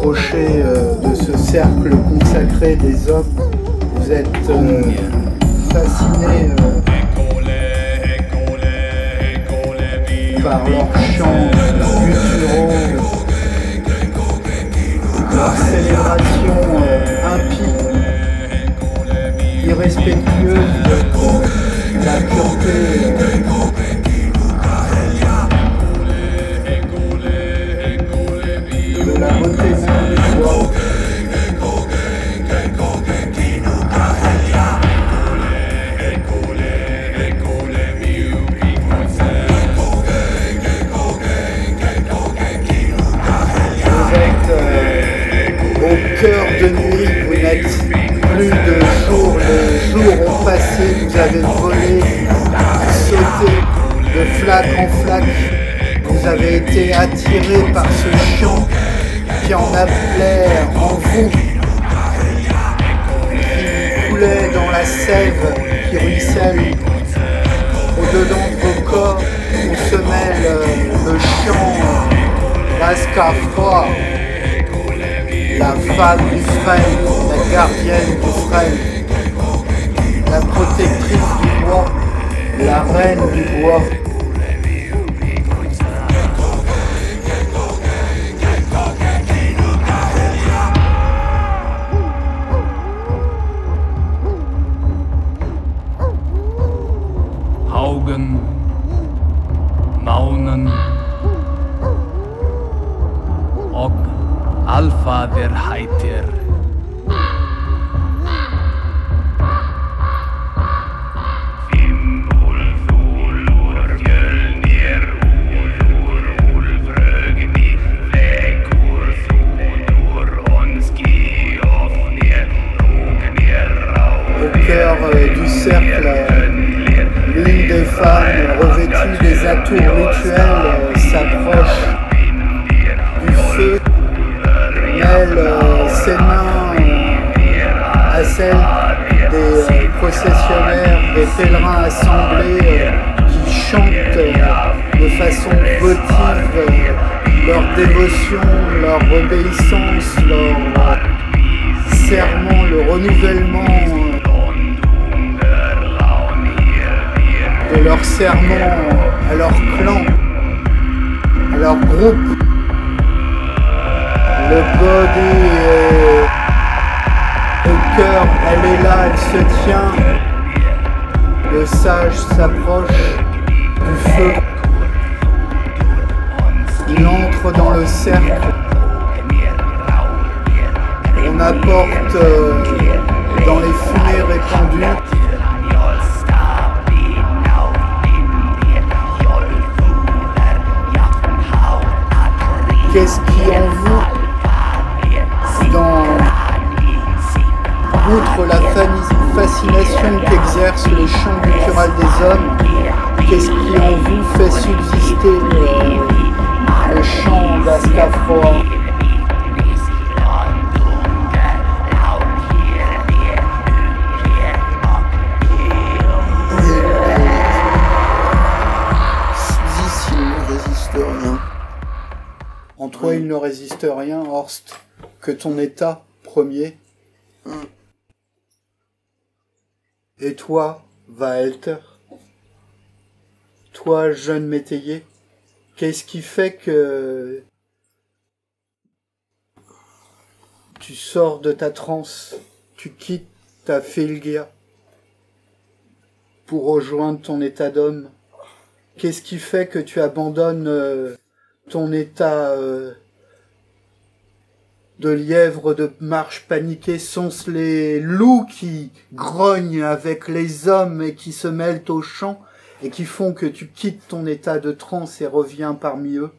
rapprochez euh, de ce cercle consacré des hommes. Vous êtes euh, fascinés euh, par leurs chants gutturaux, leur célébration euh, impie, irrespectueuse de la pureté euh, de la beauté même du bois. Vous êtes euh, au cœur de nuit, vous n'êtes plus de jour, les jours ont passé, vous avez volé, sauté de flaque en flaque, vous avez été attiré par ce chant qui en appelait en vous, qui coulait dans la sève, qui ruisselle au-dedans de vos corps, où se mêle euh, le chant d'Ascafroy, la femme du frêne, la gardienne du frêne, la protectrice du bois, la reine du bois. Haugen, Mánen og Alfaðir hættir. Au cœur euh, du cercle, euh, l'une des femmes revêtues des atours rituels euh, s'approche du feu, mêle euh, ses mains euh, à celles des euh, processionnaires, des pèlerins assemblés euh, qui chantent euh, de façon votive euh, leur dévotion, leur obéissance, leur euh, serment, le renouvellement euh, de leur serment à leur clan, à leur groupe. Le body est au cœur, elle est là, elle se tient. Le sage s'approche du feu. Il entre dans le cercle. On apporte euh, dans les fumées répandues qu'est-ce qui en vous, dans, outre la fascination qu'exerce le chant guttural des hommes, qu'est-ce qui en vous fait subsister le, le chant d'Ascafroy? D'ici, il ne résiste rien. En toi, il ne résiste rien, Horst, que ton état premier. Mm. Et toi, Vaelter, toi, jeune métayer, qu'est-ce qui fait que tu sors de ta transe, tu quittes ta Fylgia pour rejoindre ton état d'homme? Qu'est-ce qui fait que tu abandonnes euh, ton état euh, de lièvre de marche paniquée? Sont-ce les loups qui grognent avec les hommes et qui se mêlent aux chants et qui font que tu quittes ton état de transe et reviens parmi eux?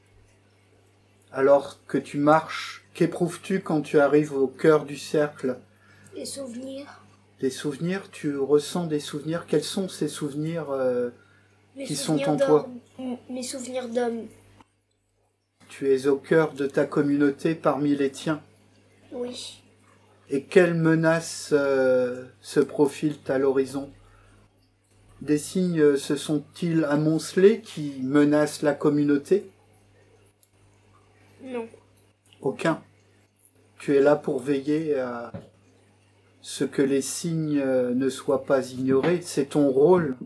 Alors que tu marches, qu'éprouves-tu quand tu arrives au cœur du cercle? Des souvenirs. Des souvenirs? Tu ressens des souvenirs? Quels sont ces souvenirs euh, Mes qui sont souvenirs en toi? d'hommes. Mes souvenirs d'hommes. Tu es au cœur de ta communauté parmi les tiens. Oui. Et quelles menaces euh, se profilent à l'horizon? Des signes euh, se sont-ils amoncelés qui menacent la communauté? Non. Aucun. Tu es là pour veiller à ce que les signes ne soient pas ignorés. C'est ton rôle.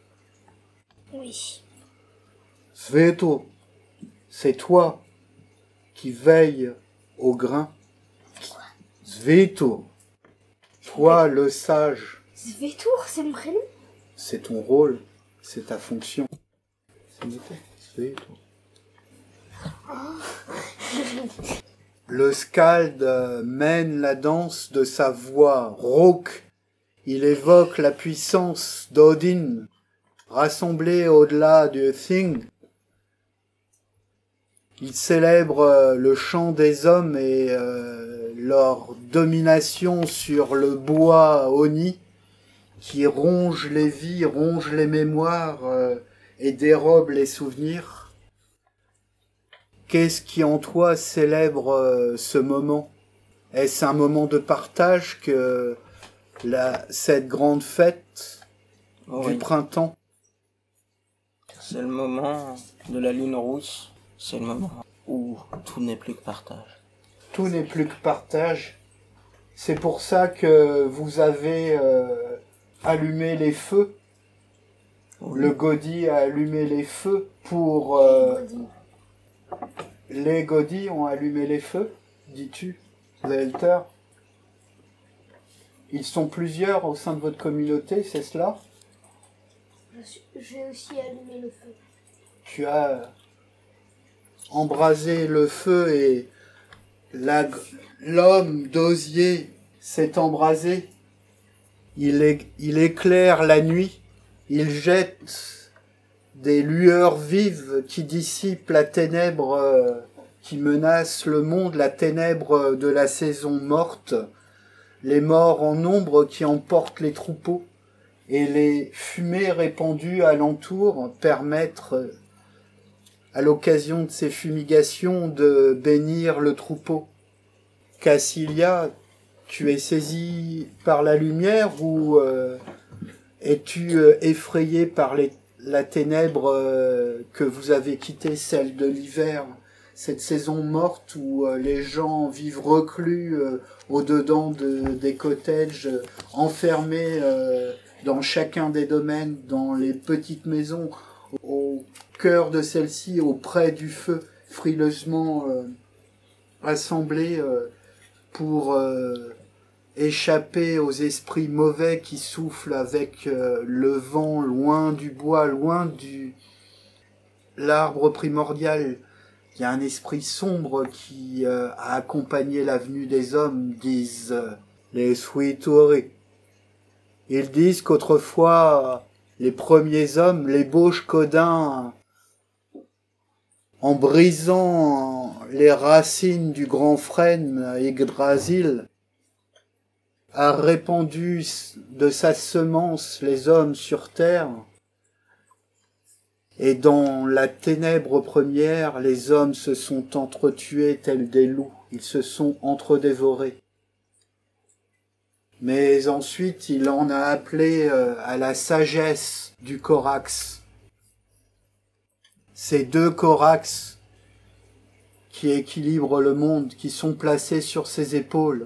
Oui. Sveto, c'est toi qui veille au grain. Sveto, toi le sage. Svetour, c'est mon prénom. C'est ton rôle, c'est ta fonction. C'est noté. Sveto. Le skald mène la danse de sa voix rauque. Il évoque la puissance d'Odin, rassemblée au-delà du Thing. Il célèbre le chant des hommes et euh, leur domination sur le bois Oni, qui ronge les vies, ronge les mémoires euh, et dérobe les souvenirs. Qu'est-ce qui en toi célèbre euh, ce moment? Est-ce un moment de partage que la, cette grande fête Oh du oui. printemps? C'est le moment de la lune rousse. C'est le moment où tout n'est plus que partage. Tout n'est plus que partage. C'est pour ça que vous avez euh, allumé les feux. Oui. Le Gaudi a allumé les feux pour... euh, les Gaudi ont allumé les feux, dis-tu, Zelter. Ils sont plusieurs au sein de votre communauté, c'est cela? Je suis- J'ai aussi allumé le feu. Tu as embrasé le feu et la- l'homme d'osier s'est embrasé. Il, é- il éclaire la nuit. Il jette des lueurs vives qui dissipent la ténèbre euh, qui menace le monde, la ténèbre de la saison morte, les morts en nombre qui emportent les troupeaux, et les fumées répandues alentour permettent, euh, à l'occasion de ces fumigations, de bénir le troupeau. Cassilia, tu es saisi par la lumière ou euh, es-tu euh, effrayé par les, la ténèbre euh, que vous avez quittée, celle de l'hiver, cette saison morte où euh, les gens vivent reclus euh, au-dedans de, des cottages, euh, enfermés euh, dans chacun des domaines, dans les petites maisons, au cœur de celle-ci, auprès du feu, frileusement euh, assemblés euh, pour euh, échapper aux esprits mauvais qui soufflent avec euh, le vent loin du bois, loin du l'arbre primordial. Il y a un esprit sombre qui euh, a accompagné la venue des hommes, disent euh, les Suitori. Ils disent qu'autrefois, les premiers hommes, les beaux Shkodin, en brisant les racines du grand frêne Yggdrasil, a répandu de sa semence les hommes sur terre, et dans la ténèbre première, les hommes se sont entretués tels des loups, ils se sont entredévorés. Mais ensuite, il en a appelé euh, à la sagesse du Corax. Ces deux Corax qui équilibrent le monde, qui sont placés sur ses épaules.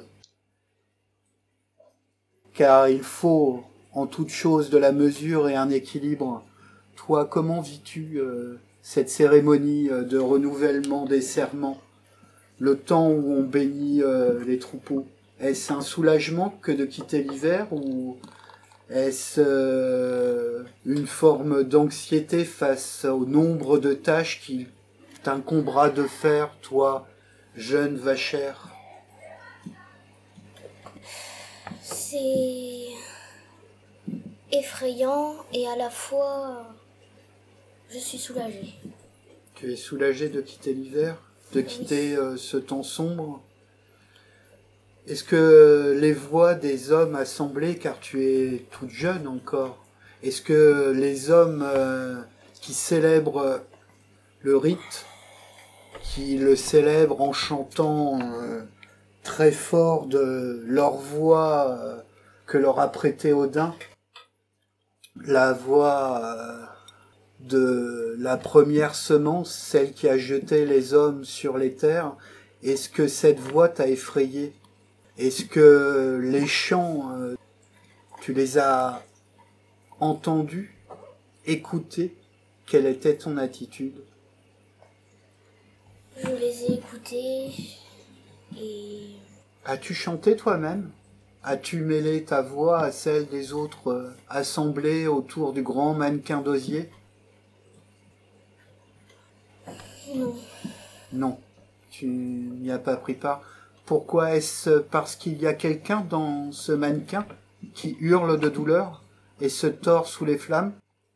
Car il faut en toute chose de la mesure et un équilibre. Toi, comment vis-tu euh, cette cérémonie euh, de renouvellement des serments, le temps où on bénit euh, les troupeaux? Est-ce un soulagement que de quitter l'hiver ou est-ce euh, une forme d'anxiété face au nombre de tâches qu'il t'incombera de faire, toi, jeune vachère? C'est effrayant et à la fois je suis soulagée. Tu es soulagé de quitter l'hiver, de quitter euh, ce temps sombre? Est-ce que les voix des hommes assemblés, car tu es toute jeune encore, est-ce que les hommes euh, qui célèbrent le rite, qui le célèbrent en chantant euh, très fort de leur voix euh, que leur a prêté Odin, la voix euh, de la première semence, celle qui a jeté les hommes sur les terres, Est-ce que cette voix t'a effrayé? Est-ce que les chants, euh, tu les as entendus, écoutés? Quelle était ton attitude? Je les ai écoutés et... As-tu chanté toi-même? As-tu mêlé ta voix à celle des autres euh, assemblés autour du grand mannequin d'osier? Non. Non, tu n'y as pas pris part. Pourquoi? Est-ce parce qu'il y a quelqu'un dans ce mannequin qui hurle de douleur et se tord sous les flammes?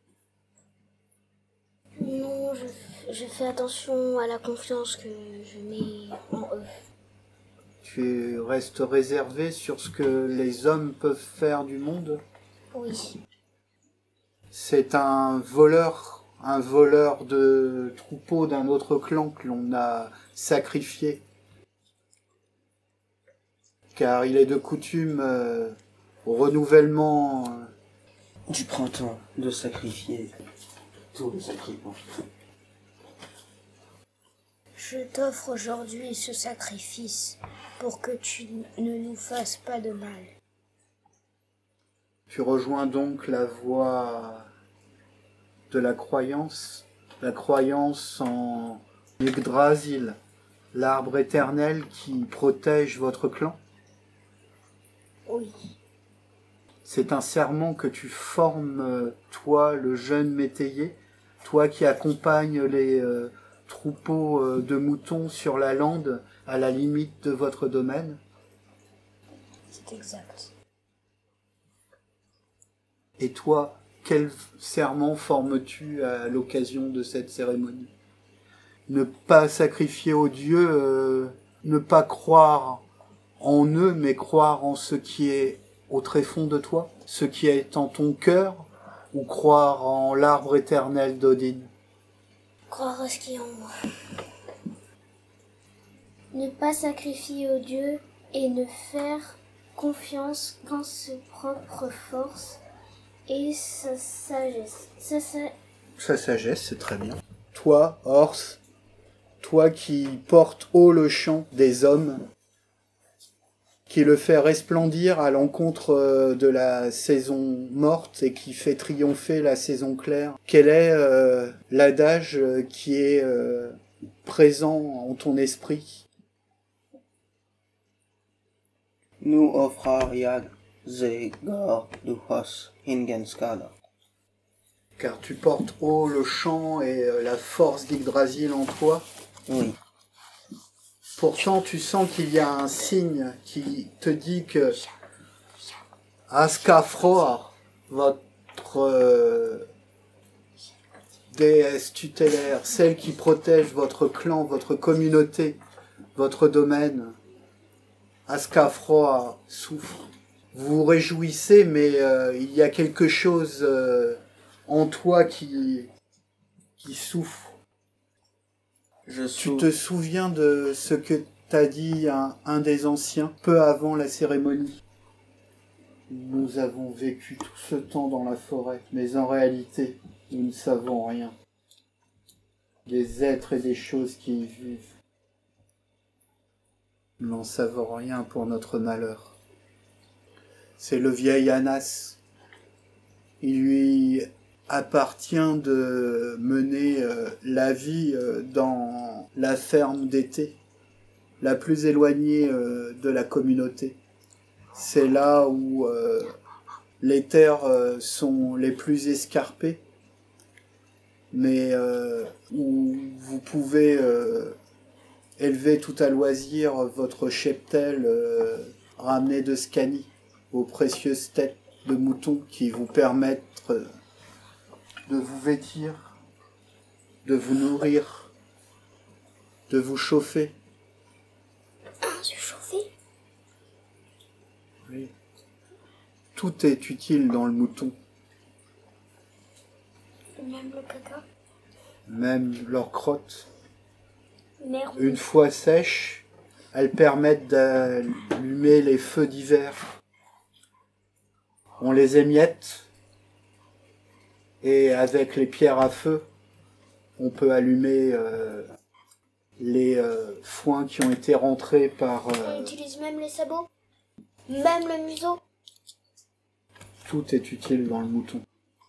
Non, je, je fais attention à la confiance que je mets en eux. Tu restes réservé sur ce que les hommes peuvent faire du monde? Oui. C'est un voleur, un voleur de troupeau d'un autre clan que l'on a sacrifié. Car il est de coutume, euh, au renouvellement euh, Du printemps, de sacrifier tous les sacrifiants. Je t'offre aujourd'hui ce sacrifice pour que tu ne nous fasses pas de mal. Tu rejoins donc la voie de la croyance, la croyance en Yggdrasil, l'arbre éternel qui protège votre clan. Oui. C'est un serment que tu formes, toi, le jeune métayer, toi qui accompagne les euh, troupeaux euh, de moutons sur la lande à la limite de votre domaine. C'est exact. Et toi, quel serment formes-tu à l'occasion de cette cérémonie? Ne pas sacrifier aux dieux, euh, ne pas croire en eux, mais croire en ce qui est au tréfonds de toi, ce qui est en ton cœur, ou croire en l'arbre éternel d'Odin? Croire à ce qui est en moi. Ne pas sacrifier aux dieux et ne faire confiance qu'en ses propres forces et sa sagesse. Sa sa- Sa sagesse, c'est très bien. Toi, Ors, toi qui portes haut le chant des hommes, qui le fait resplendir à l'encontre de la saison morte et qui fait triompher la saison claire. Quel est euh, l'adage qui est euh, présent en ton esprit? Nu offrar jag ze gar du has ingen skada. Car tu portes haut le chant et euh, la force d'Yggdrasil en toi. Oui, Pourtant, tu sens qu'il y a un signe qui te dit que Askafroa, votre euh, déesse tutélaire, celle qui protège votre clan, votre communauté, votre domaine, Askafroa souffre. Vous vous réjouissez, mais euh, il y a quelque chose euh, en toi qui, qui souffre. je Tu suis. te souviens de ce que t'a dit un, un des anciens, peu avant la cérémonie? Nous avons vécu tout ce temps dans la forêt, mais en réalité, nous ne savons rien. Des êtres et des choses qui y vivent. Nous n'en savons rien pour notre malheur. C'est le vieil Anas. Il lui appartient de mener euh, la vie euh, dans la ferme d'été, la plus éloignée euh, de la communauté. C'est là où euh, les terres euh, sont les plus escarpées, mais euh, où vous pouvez euh, élever tout à loisir votre cheptel euh, ramené de Scanie, aux précieuses têtes de moutons qui vous permettent euh, de vous vêtir, de vous nourrir, de vous chauffer. Ah, se chauffer. Oui. Tout est utile dans le mouton, Même le caca. même leurs crottes. L'herbe. Une fois sèches, elles permettent d'allumer les feux d'hiver. On les émiette et avec les pierres à feu, on peut allumer euh, les euh, foins qui ont été rentrés par... Euh, On utilise même les sabots, même le museau. Tout est utile dans le mouton.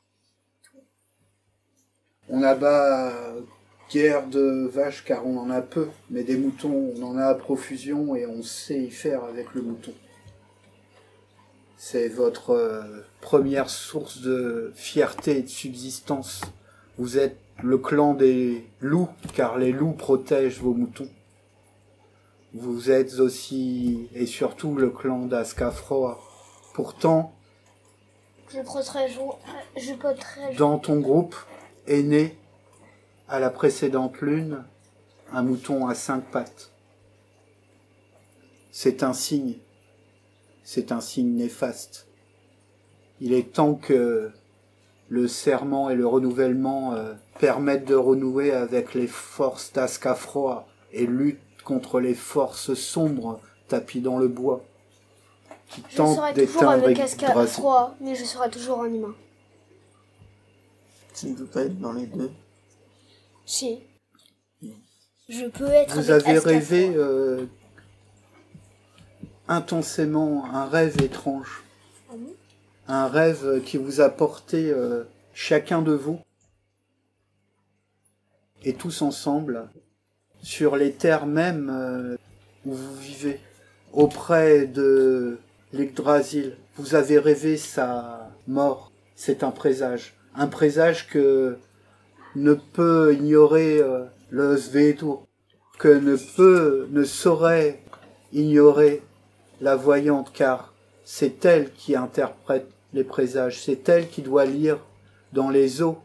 On abat guère de vaches car on en a peu, mais des moutons on en a à profusion et on sait y faire avec le mouton. C'est votre euh, première source de fierté et de subsistance. Vous êtes le clan des loups, car les loups protègent vos moutons. Vous êtes aussi et surtout le clan d'Askafroa. Pourtant, Je protège, je protège. dans ton groupe est né, à la précédente lune, un mouton à cinq pattes. C'est un signe. C'est un signe néfaste. Il est temps que le serment et le renouvellement euh, permettent de renouer avec les forces d'Askafroa et lutte contre les forces sombres tapis dans le bois, qui Je tentent serai toujours d'éteindre avec Yggdrasil. Askafroa, mais je serai toujours un humain. Tu ne peux pas être dans les deux. Si. Je peux être Vous avec avez Askafroa. rêvé euh, intensément un rêve étrange. Ah bon ? Un rêve qui vous a porté euh, chacun de vous et tous ensemble sur les terres mêmes euh, où vous vivez, auprès de l'Yggdrasil. Vous avez rêvé sa mort. C'est un présage. Un présage que ne peut ignorer euh, le Svedur, que ne peut, ne saurait ignorer la voyante, car c'est elle qui interprète les présages, c'est elle qui doit lire dans les os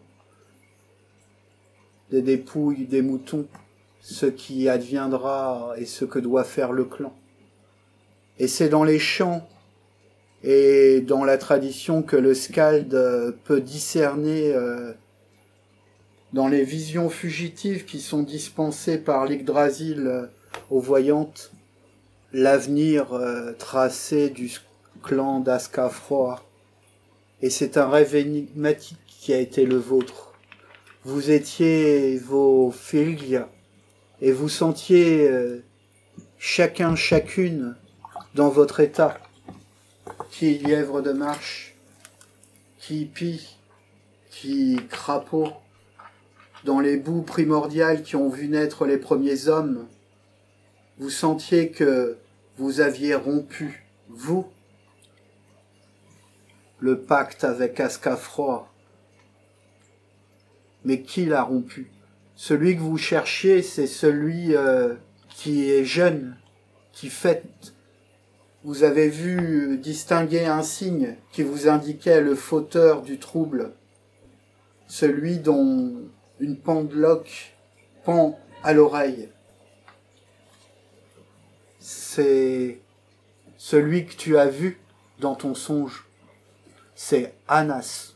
des dépouilles des moutons ce qui adviendra et ce que doit faire le clan. Et c'est dans les chants et dans la tradition que le skald peut discerner euh, dans les visions fugitives qui sont dispensées par l'Yggdrasil euh, aux voyantes, l'avenir euh, tracé du clan d'Askafroa. Et c'est un rêve énigmatique qui a été le vôtre. Vous étiez vos Fylgja et vous sentiez euh, chacun, chacune dans votre état, qui lièvre de marche, qui pie, qui crapaud, dans les boues primordiales qui ont vu naître les premiers hommes. Vous sentiez que vous aviez rompu, vous, le pacte avec Askafroa. Mais qui l'a rompu? Celui que vous cherchiez, c'est celui euh, qui est jeune, qui fête. Vous avez vu distinguer un signe qui vous indiquait le fauteur du trouble, celui dont une pendeloque pend à l'oreille. C'est celui que tu as vu dans ton songe. C'est Anas.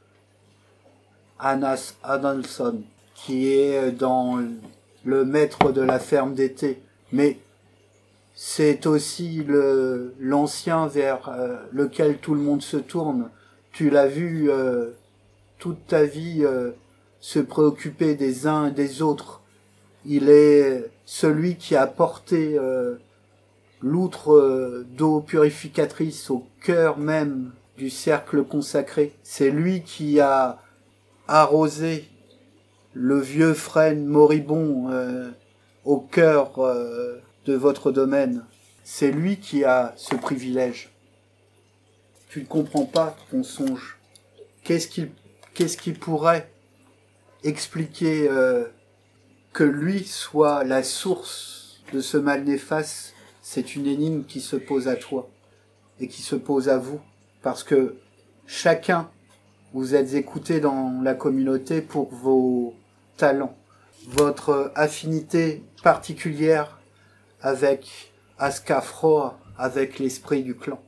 Anas Adolfsson, qui est dans le maître de la ferme d'été. Mais c'est aussi le, l'ancien vers euh, lequel tout le monde se tourne. Tu l'as vu euh, toute ta vie euh, se préoccuper des uns et des autres. Il est celui qui a porté euh, l'outre euh, d'eau purificatrice au cœur même du cercle consacré. C'est lui qui a arrosé le vieux frêne moribond euh, au cœur euh, de votre domaine. C'est lui qui a ce privilège. Tu ne comprends pas ton songe. Qu'est-ce qui, qu'est-ce qui pourrait expliquer euh, que lui soit la source de ce mal néfaste? C'est une énigme qui se pose à toi et qui se pose à vous, parce que chacun, vous êtes écoutés dans la communauté pour vos talents, votre affinité particulière avec Askafroa, avec l'esprit du clan.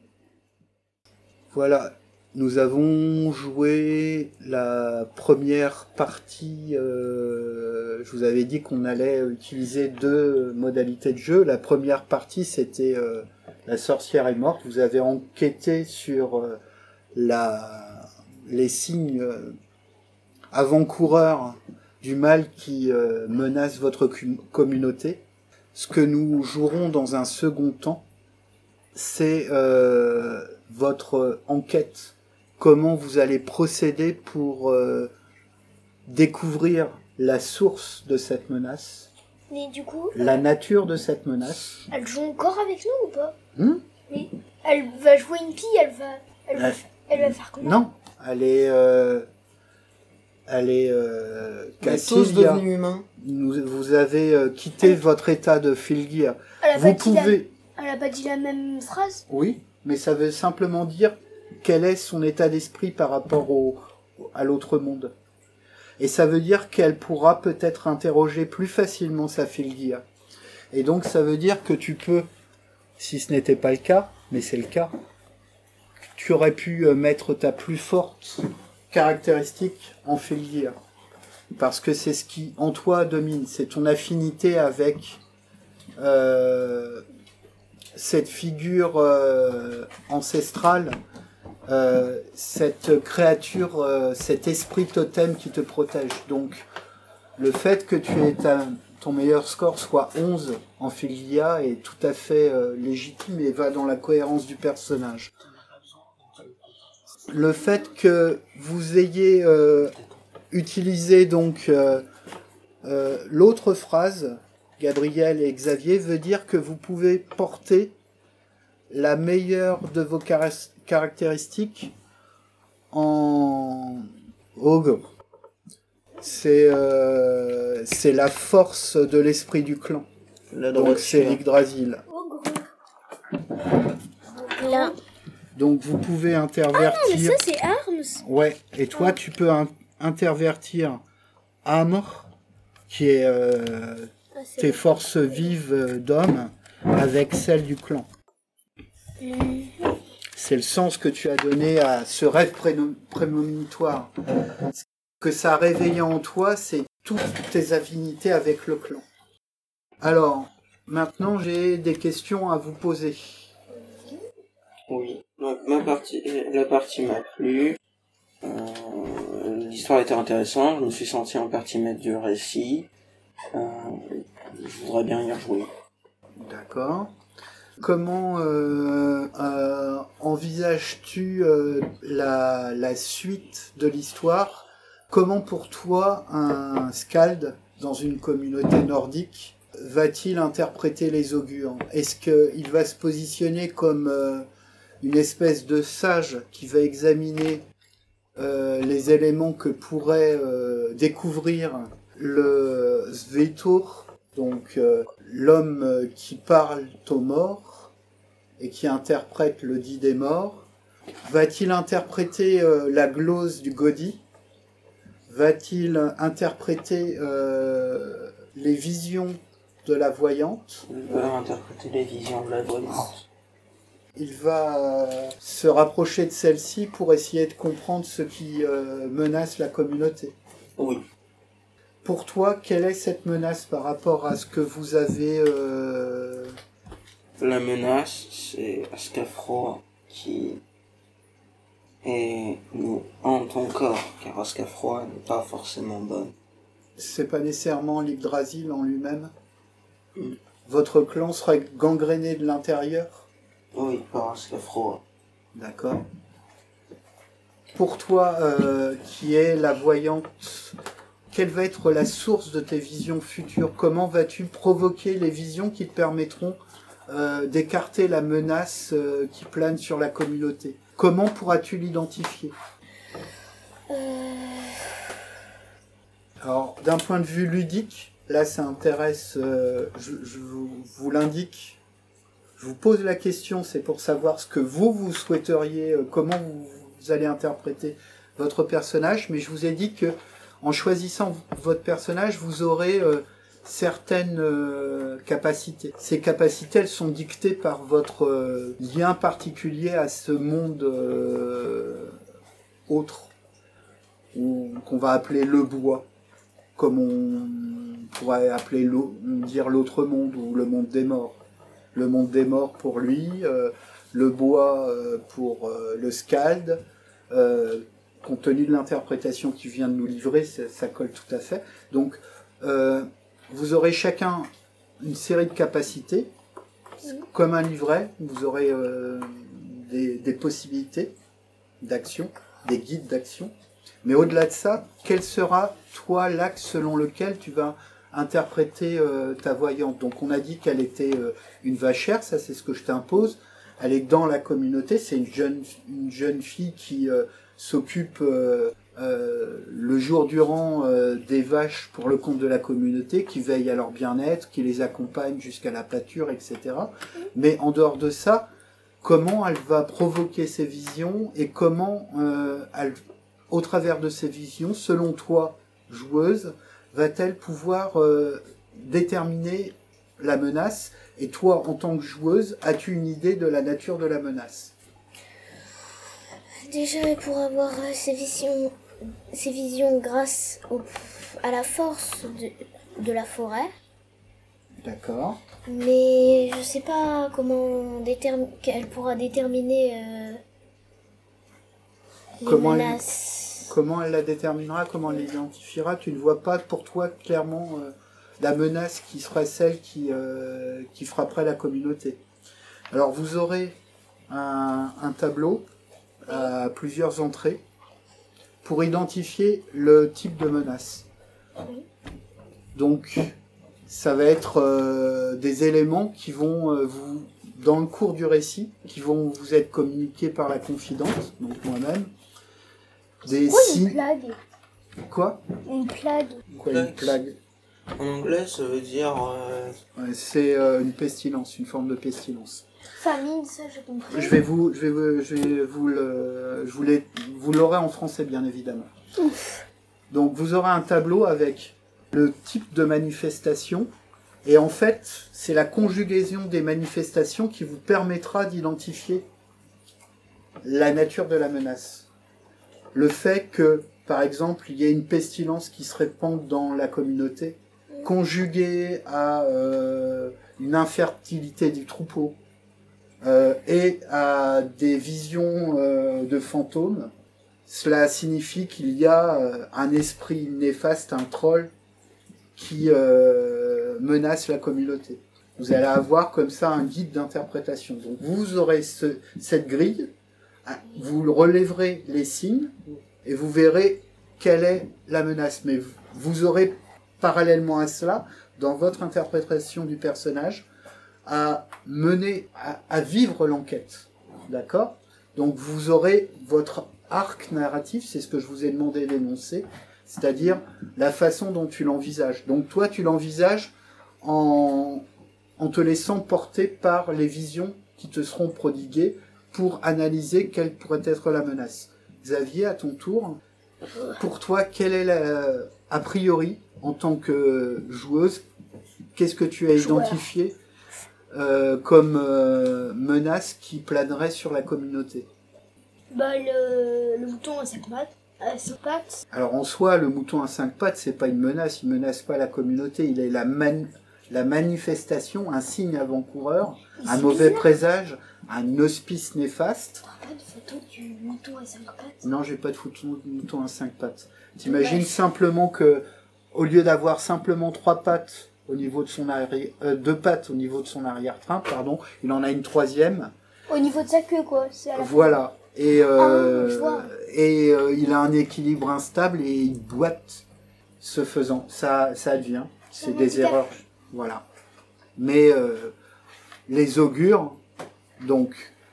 Voilà, nous avons joué la première partie. Euh, je vous avais dit qu'on allait utiliser deux modalités de jeu. La première partie, c'était euh, la sorcière est morte. Vous avez enquêté sur euh, la, les signes euh, avant-coureurs du mal qui euh, menace votre cum- communauté. Ce que nous jouerons dans un second temps, c'est euh, votre enquête. Comment vous allez procéder pour euh, découvrir la source de cette menace, Mais du coup, la nature de cette menace. elle joue encore avec nous ou pas? Hmm Oui. Elle va jouer une fille, elle va, elle va, Ouais. elle va faire comment? Non, elle est, euh, elle est euh, On est tous Cassilia. devenus humains. Nous- vous avez euh, quitté votre état de Filgir. Elle a, Vous pas dit la, pouvez, elle a pas dit la même phrase? oui, mais ça veut simplement dire quel est son état d'esprit par rapport au, à l'autre monde. Et ça veut dire qu'elle pourra peut-être interroger plus facilement sa Filgir. Et donc ça veut dire que tu peux, si ce n'était pas le cas, mais c'est le cas, tu aurais pu euh, mettre ta plus forte caractéristique en Filgir. Parce que c'est ce qui en toi domine, c'est ton affinité avec euh, cette figure euh, ancestrale, euh, cette créature, euh, cet esprit totem qui te protège. Donc le fait que tu aies ta, ton meilleur score soit onze en Filia est tout à fait euh, légitime et va dans la cohérence du personnage. Le fait que vous ayez euh, utilisé donc euh, euh, l'autre phrase, Gabriel et Xavier, veut dire que vous pouvez porter la meilleure de vos car- caractéristiques en ogre. C'est euh, c'est la force de l'esprit du clan. La Donc c'est droiture. l'Yggdrasil. Ogre. Donc là. Donc vous pouvez Ah intervertir. non, mais ça c'est Arms. Ouais, et toi tu peux in- intervertir Amr, qui est euh, Ah, c'est tes bon. forces vives euh, d'homme, avec celles du clan. Hmm. C'est le sens que tu as donné à ce rêve préno- prémonitoire. Ce que ça a réveillé en toi, c'est toutes tes affinités avec le clan. Alors, maintenant j'ai des questions à vous poser. Oui. Donc, ma partie, la partie m'a plu. Euh, l'histoire était intéressante. Je me suis senti en partie maître du récit. Euh, je voudrais bien y rejouer. D'accord. Comment euh, euh, envisages-tu euh, la, la suite de l'histoire? Comment pour toi un skald dans une communauté nordique va-t-il interpréter les augures? Est-ce qu'il va se positionner comme euh, une espèce de sage qui va examiner euh, les éléments que pourrait euh, découvrir le Sveitur, donc euh, l'homme euh, qui parle aux morts et qui interprète le dit des morts? Va-t-il interpréter euh, la glose du Godi? Va-t-il interpréter euh, les visions de la voyante? Je vais interpréter les visions de la voyante. Il va euh, se rapprocher de celle-ci pour essayer de comprendre ce qui euh, menace la communauté. Oui. Pour toi, quelle est cette menace par rapport à ce que vous avez... Euh... La menace, c'est Ascafroa qui est nous hante encore, car Ascafroa n'est pas forcément bonne. C'est pas nécessairement l'Yggdrasil en lui-même? Mm. Votre clan serait gangréné de l'intérieur? Oui, par Ascafroa. D'accord. Pour toi, euh, qui est la voyante, quelle va être la source de tes visions futures? Comment vas-tu provoquer les visions qui te permettront euh, d'écarter la menace euh, qui plane sur la communauté? Comment pourras-tu l'identifier? Euh... Alors, d'un point de vue ludique, là, ça intéresse, euh, je, je vous, vous l'indique, je vous pose la question, c'est pour savoir ce que vous, vous souhaiteriez, euh, comment vous, vous allez interpréter votre personnage, mais je vous ai dit que en choisissant votre personnage, vous aurez euh, certaines euh, capacités. Ces capacités, elles sont dictées par votre euh, lien particulier à ce monde euh, autre, ou qu'on va appeler le bois, comme on pourrait appeler l'au- dire l'autre monde ou le monde des morts. Le monde des morts pour lui, euh, le bois euh, pour euh, le skald, euh, compte tenu de l'interprétation qu'il vient de nous livrer, ça, ça colle tout à fait. Donc, euh, vous aurez chacun une série de capacités, comme un livret, vous aurez euh, des, des possibilités d'action, des guides d'action. Mais au-delà de ça, quel sera, toi, l'axe selon lequel tu vas interpréter euh, ta voyante? Donc, on a dit qu'elle était euh, une vachère, ça c'est ce que je t'impose. Elle est dans la communauté, c'est une jeune, une jeune fille qui euh, s'occupe euh, euh, le jour durant euh, des vaches pour le compte de la communauté, qui veille à leur bien-être, qui les accompagne jusqu'à la pâture, et cetera. Mais en dehors de ça, comment elle va provoquer ses visions et comment euh, elle, au travers de ces visions, selon toi, joueuse, va-t-elle pouvoir euh, déterminer la menace? Et toi, en tant que joueuse, as-tu une idée de la nature de la menace? Déjà, pour avoir ces visions, ces visions grâce au, à la force de, de la forêt. D'accord. Mais je sais pas comment déterm- qu'elle pourra déterminer euh, les Comment elle- menaces. Comment elle la déterminera? Comment elle l'identifiera? Tu ne vois pas pour toi clairement euh, la menace qui serait celle qui, euh, qui frapperait la communauté. Alors vous aurez un, un tableau à plusieurs entrées pour identifier le type de menace. Donc ça va être euh, des éléments qui vont euh, vous, dans le cours du récit, qui vont vous être communiqués par la confidente, donc moi-même. Des Quoi, une signes. plague? Quoi? Une plague. Quoi, une plague? En anglais, ça veut dire... euh, Ouais, c'est euh, une pestilence, une forme de pestilence. Famine, ça j'ai compris. Je vais vous, je vais vous, je vais vous le, je vous l'ai- vous l'aurez en français bien évidemment. Ouf. Donc vous aurez un tableau avec le type de manifestation et en fait c'est la conjugaison des manifestations qui vous permettra d'identifier la nature de la menace. Le fait que par exemple il y ait une pestilence qui se répande dans la communauté, conjuguée à euh, une infertilité du troupeau, Euh, et à des visions euh, de fantômes, cela signifie qu'il y a euh, un esprit néfaste, un troll, qui euh, menace la communauté. Vous allez avoir comme ça un guide d'interprétation. Donc vous aurez ce, cette grille, vous relèverez les signes, et vous verrez quelle est la menace. Mais vous aurez parallèlement à cela, dans votre interprétation du personnage, à mener, à, à vivre l'enquête. D'accord? Donc vous aurez votre arc narratif, c'est ce que je vous ai demandé d'énoncer, c'est-à-dire la façon dont tu l'envisages. Donc toi, tu l'envisages en, en te laissant porter par les visions qui te seront prodiguées pour analyser quelle pourrait être la menace. Xavier, à ton tour, pour toi, quelle est la, a priori, en tant que joueuse, qu'est-ce que tu as identifié Euh, comme euh, menace qui planerait sur la communauté? Bah, le, le mouton à cinq pattes. À cinq pattes. Alors en soi, le mouton à cinq pattes, c'est pas une menace, il menace pas la communauté, il est la, man- la manifestation, un signe avant-coureur, un mauvais présage, un auspice néfaste. T'as pas de photo du mouton à cinq pattes? Non, j'ai pas de photo de mouton à cinq pattes. T'imagines simplement que, au lieu d'avoir simplement trois pattes au niveau de son arrière, euh, deux pattes au niveau de son arrière-train, pardon, il en a une troisième. Au niveau de sa queue, quoi. C'est à la Voilà. Et, euh, Ah, je vois. et euh, il a un équilibre instable et il boite ce faisant. Ça, ça advient. C'est un des handicap. erreurs. Voilà. Mais euh, les augures, donc,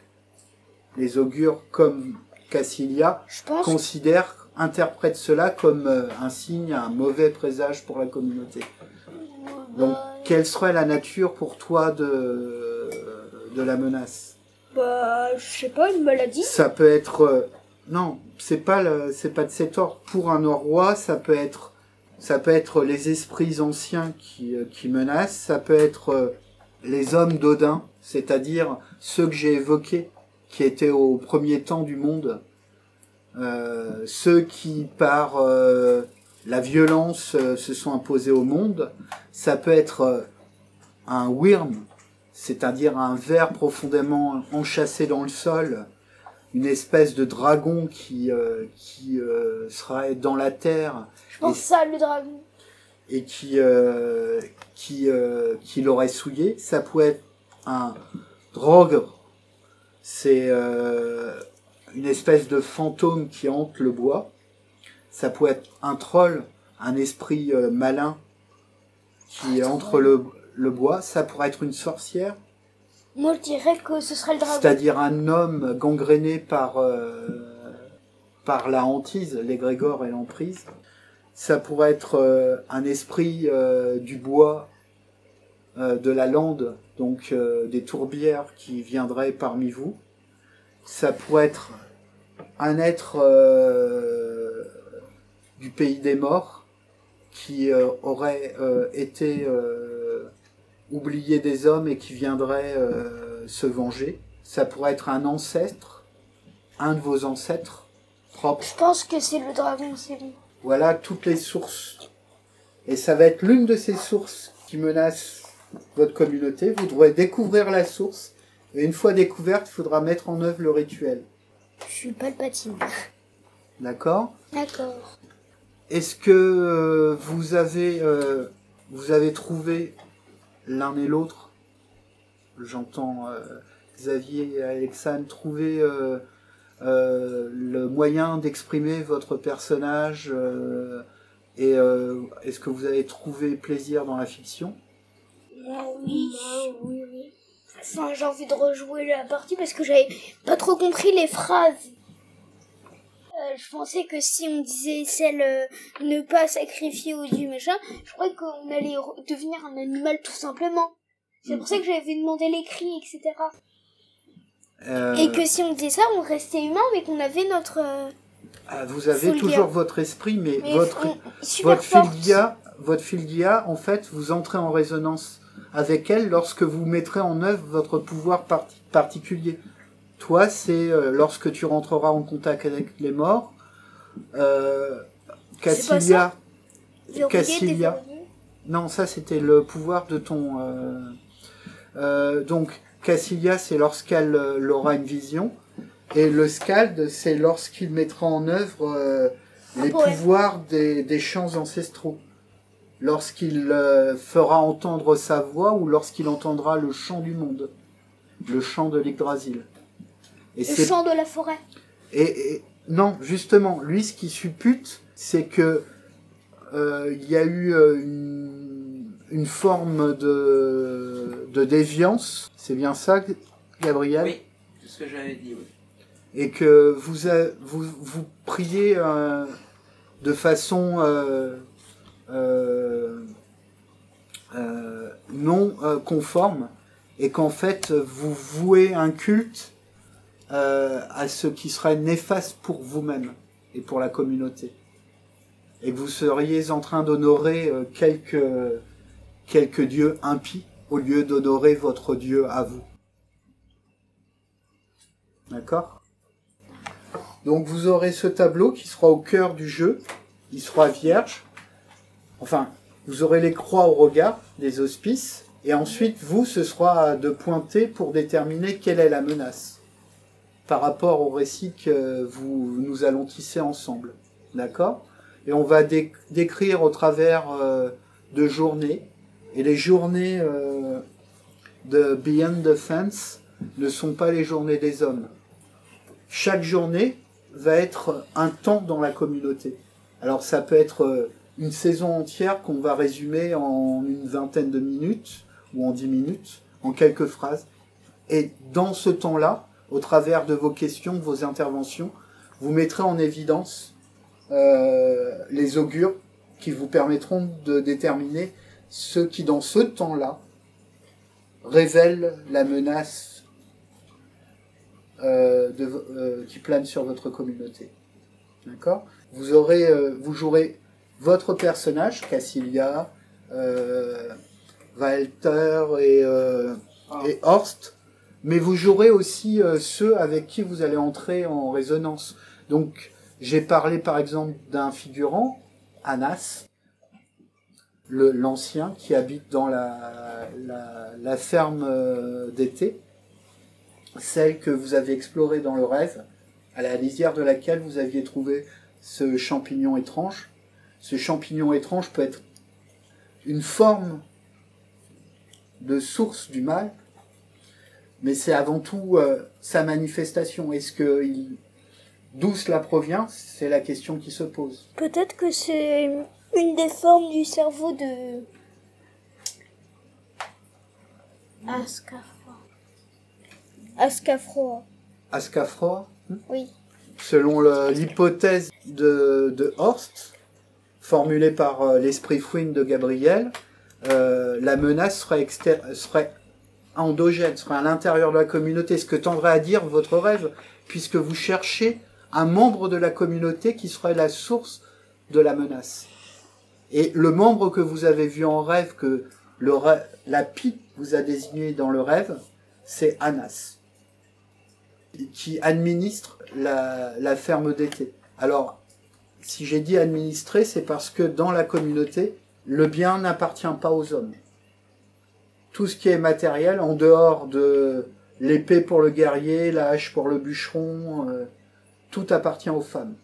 les augures comme Cassilia, Je pense. considèrent, interprètent cela comme euh, un signe, un mauvais présage pour la communauté. Donc, Bah, quelle serait la nature pour toi de, de la menace? bah, je sais pas, une maladie. Ça peut être... euh, non, c'est pas, le, c'est pas de cet ordre. Pour un roi, ça peut être... Ça peut être les esprits anciens qui, euh, qui menacent. Ça peut être euh, les hommes d'Odin, c'est-à-dire ceux que j'ai évoqués, qui étaient au premier temps du monde. Euh, ceux qui, par... Euh, la violence euh, se sont imposées au monde. Ça peut être euh, un wyrm, c'est-à-dire un ver profondément enchâssé dans le sol, une espèce de dragon qui euh, qui euh, serait dans la terre. Je pense et, ça, le dragon. Et qui euh, qui euh, qui l'aurait souillé. Ça pourrait être un drogue. C'est euh, une espèce de fantôme qui hante le bois. Ça pourrait être un troll, un esprit euh, malin qui entre le, le bois. Ça pourrait être une sorcière. Moi, je dirais que ce serait le dragon. C'est-à-dire un homme gangréné par, euh, par la hantise, l'égrégore et l'emprise. Ça pourrait être euh, un esprit euh, du bois, euh, de la lande, donc euh, des tourbières qui viendraient parmi vous. Ça pourrait être un être euh, du pays des morts qui euh, aurait euh, été euh, oublié des hommes et qui viendrait euh, se venger. Ça pourrait être un ancêtre, un de vos ancêtres propres. Je pense que c'est le dragon, c'est bon. Voilà toutes les sources. Et ça va être l'une de ces sources qui menace votre communauté. Vous devrez découvrir la source. Et une fois découverte, il faudra mettre en œuvre le rituel. Je suis Palpatine. D'accord ? D'accord. Est-ce que euh, vous avez euh, vous avez trouvé l'un et l'autre, j'entends euh, Xavier et Alexandre, trouver euh, euh, le moyen d'exprimer votre personnage euh, et euh, est-ce que vous avez trouvé plaisir dans la fiction ? Moi, oui. Moi, oui, oui. Enfin, j'ai envie de rejouer la partie parce que j'avais pas trop compris les phrases. Euh, je pensais que si on disait celle euh, ne pas sacrifier au dieu machin, je croyais qu'on allait re- devenir un animal tout simplement. C'est pour ça que j'avais demandé les cris, et cetera. Euh, Et que si on disait ça, on restait humain, mais qu'on avait notre... Euh, ah, vous avez Fulgia. toujours votre esprit, mais, mais votre on- super votre forte. Fulgia, votre Fulgia, en fait, vous entrez en résonance avec elle lorsque vous mettrez en œuvre votre pouvoir part- particulier. Toi, c'est euh, lorsque tu rentreras en contact avec les morts. Euh, Cassilia, Verrouillé, Cassilia. déverrouillé. Non, ça c'était le pouvoir de ton. Euh, euh, donc Cassilia, c'est lorsqu'elle euh, aura une vision, et le Scald, c'est lorsqu'il mettra en œuvre euh, les poème. pouvoirs des, des chants ancestraux. Lorsqu'il euh, fera entendre sa voix ou lorsqu'il entendra le chant du monde, le chant de l'Yggdrasil. Et Le c'est chant de la forêt. et, et non, justement, lui, ce qui suppute, c'est que euh, il y a eu euh, une, une forme de, de déviance. C'est bien ça, Gabriel ? Oui, c'est ce que j'avais dit, oui. Et que vous a- vous, vous priez euh, de façon euh, euh, euh, non euh, conforme, et qu'en fait vous vouez un culte Euh, à ce qui serait néfaste pour vous-même et pour la communauté. Et que vous seriez en train d'honorer euh, quelques, quelques dieux impies au lieu d'honorer votre Dieu à vous. D'accord ? Donc vous aurez ce tableau qui sera au cœur du jeu. Il sera vierge. Enfin, vous aurez les croix au regard des auspices. Et ensuite, vous, ce sera de pointer pour déterminer quelle est la menace par rapport au récit que vous, nous allons tisser ensemble. D'accord ? Et on va dé- décrire au travers euh, de journées. Et les journées euh, de Beyond the Fence ne sont pas les journées des hommes. Chaque journée va être un temps dans la communauté. Alors ça peut être euh, une saison entière qu'on va résumer en une vingtaine de minutes ou en dix minutes, en quelques phrases. Et dans ce temps-là, au travers de vos questions, de vos interventions, vous mettrez en évidence euh, les augures qui vous permettront de déterminer ce qui, dans ce temps-là, révèle la menace euh, de, euh, qui plane sur votre communauté. D'accord ? Vous aurez, euh, vous jouerez votre personnage, Cassilia, euh, Walter et, euh, et Horst, mais vous jouerez aussi euh, ceux avec qui vous allez entrer en résonance. Donc, j'ai parlé par exemple d'un figurant, Anas, le, l'ancien qui habite dans la, la, la ferme euh, d'été, celle que vous avez explorée dans le rêve, à la lisière de laquelle vous aviez trouvé ce champignon étrange. Ce champignon étrange peut être une forme de source du mal, mais c'est avant tout euh, sa manifestation. Est-ce que il... d'où cela provient? C'est la question qui se pose. Peut-être que c'est une des formes du cerveau de Ascafroa. Ascafroa. Ascafroa, hein? Oui. Selon le- l'hypothèse de, de Horst, formulée par euh, l'esprit fouine de Gabriel, euh, la menace serait, exter- serait endogène, serait à l'intérieur de la communauté. Ce que tendrait à dire votre rêve, puisque vous cherchez un membre de la communauté qui serait la source de la menace. Et le membre que vous avez vu en rêve, que le rê- la pie vous a désigné dans le rêve, c'est Anas, qui administre la, la ferme d'été. Alors, si j'ai dit administrer, c'est parce que dans la communauté, le bien n'appartient pas aux hommes. Tout ce qui est matériel, en dehors de l'épée pour le guerrier, la hache pour le bûcheron, euh, tout appartient aux femmes.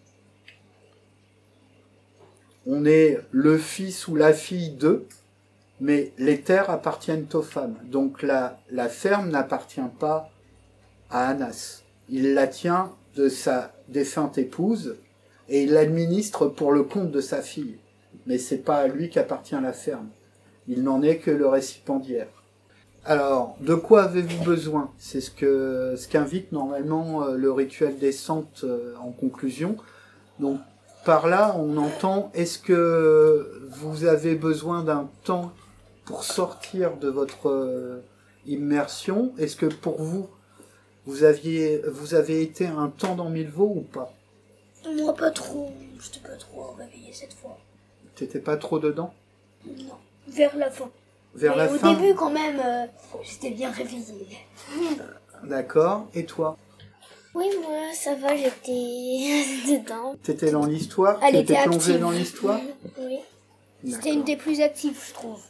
On est le fils ou la fille d'eux, mais les terres appartiennent aux femmes. Donc la, la ferme n'appartient pas à Anas. Il la tient de sa défunte épouse et il l'administre pour le compte de sa fille. Mais c'est pas à lui qu'appartient la ferme. Il n'en est que le récipiendaire. Alors, de quoi avez-vous besoin? C'est ce que ce qu'invite normalement euh, le rituel descente euh, en conclusion. Donc, par là, on entend, est-ce que vous avez besoin d'un temps pour sortir de votre euh, immersion? Est-ce que pour vous, vous aviez, vous avez été un temps dans Milvaux ou pas? Moi, pas trop. J'étais pas trop réveillée cette fois. T'étais pas trop dedans? Non. Vers la fin. Vers Mais la au fin? début, quand même, euh, j'étais bien réveillée. D'accord. Et toi? Oui, moi, ça va, j'étais dedans. T'étais dans l'histoire? Elle T'étais était plongé active. dans l'histoire? Oui. C'était D'accord. une des plus actives, je trouve.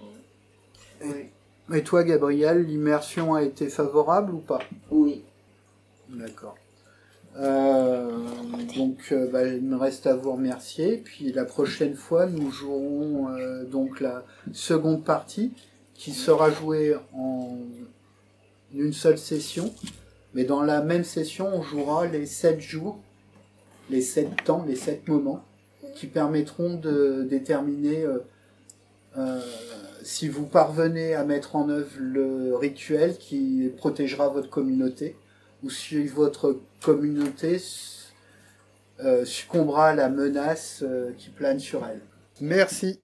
Et toi, Gabriel, l'immersion a été favorable ou pas? Oui. D'accord. Euh, donc, euh, bah, il me reste à vous remercier. Puis la prochaine fois, nous jouerons euh, donc la seconde partie qui sera jouée en une seule session. Mais dans la même session, on jouera les sept jours, les sept temps, les sept moments qui permettront de déterminer euh, euh, si vous parvenez à mettre en œuvre le rituel qui protégera votre communauté, ou si votre communauté euh, succombera à la menace euh, qui plane sur elle. Merci.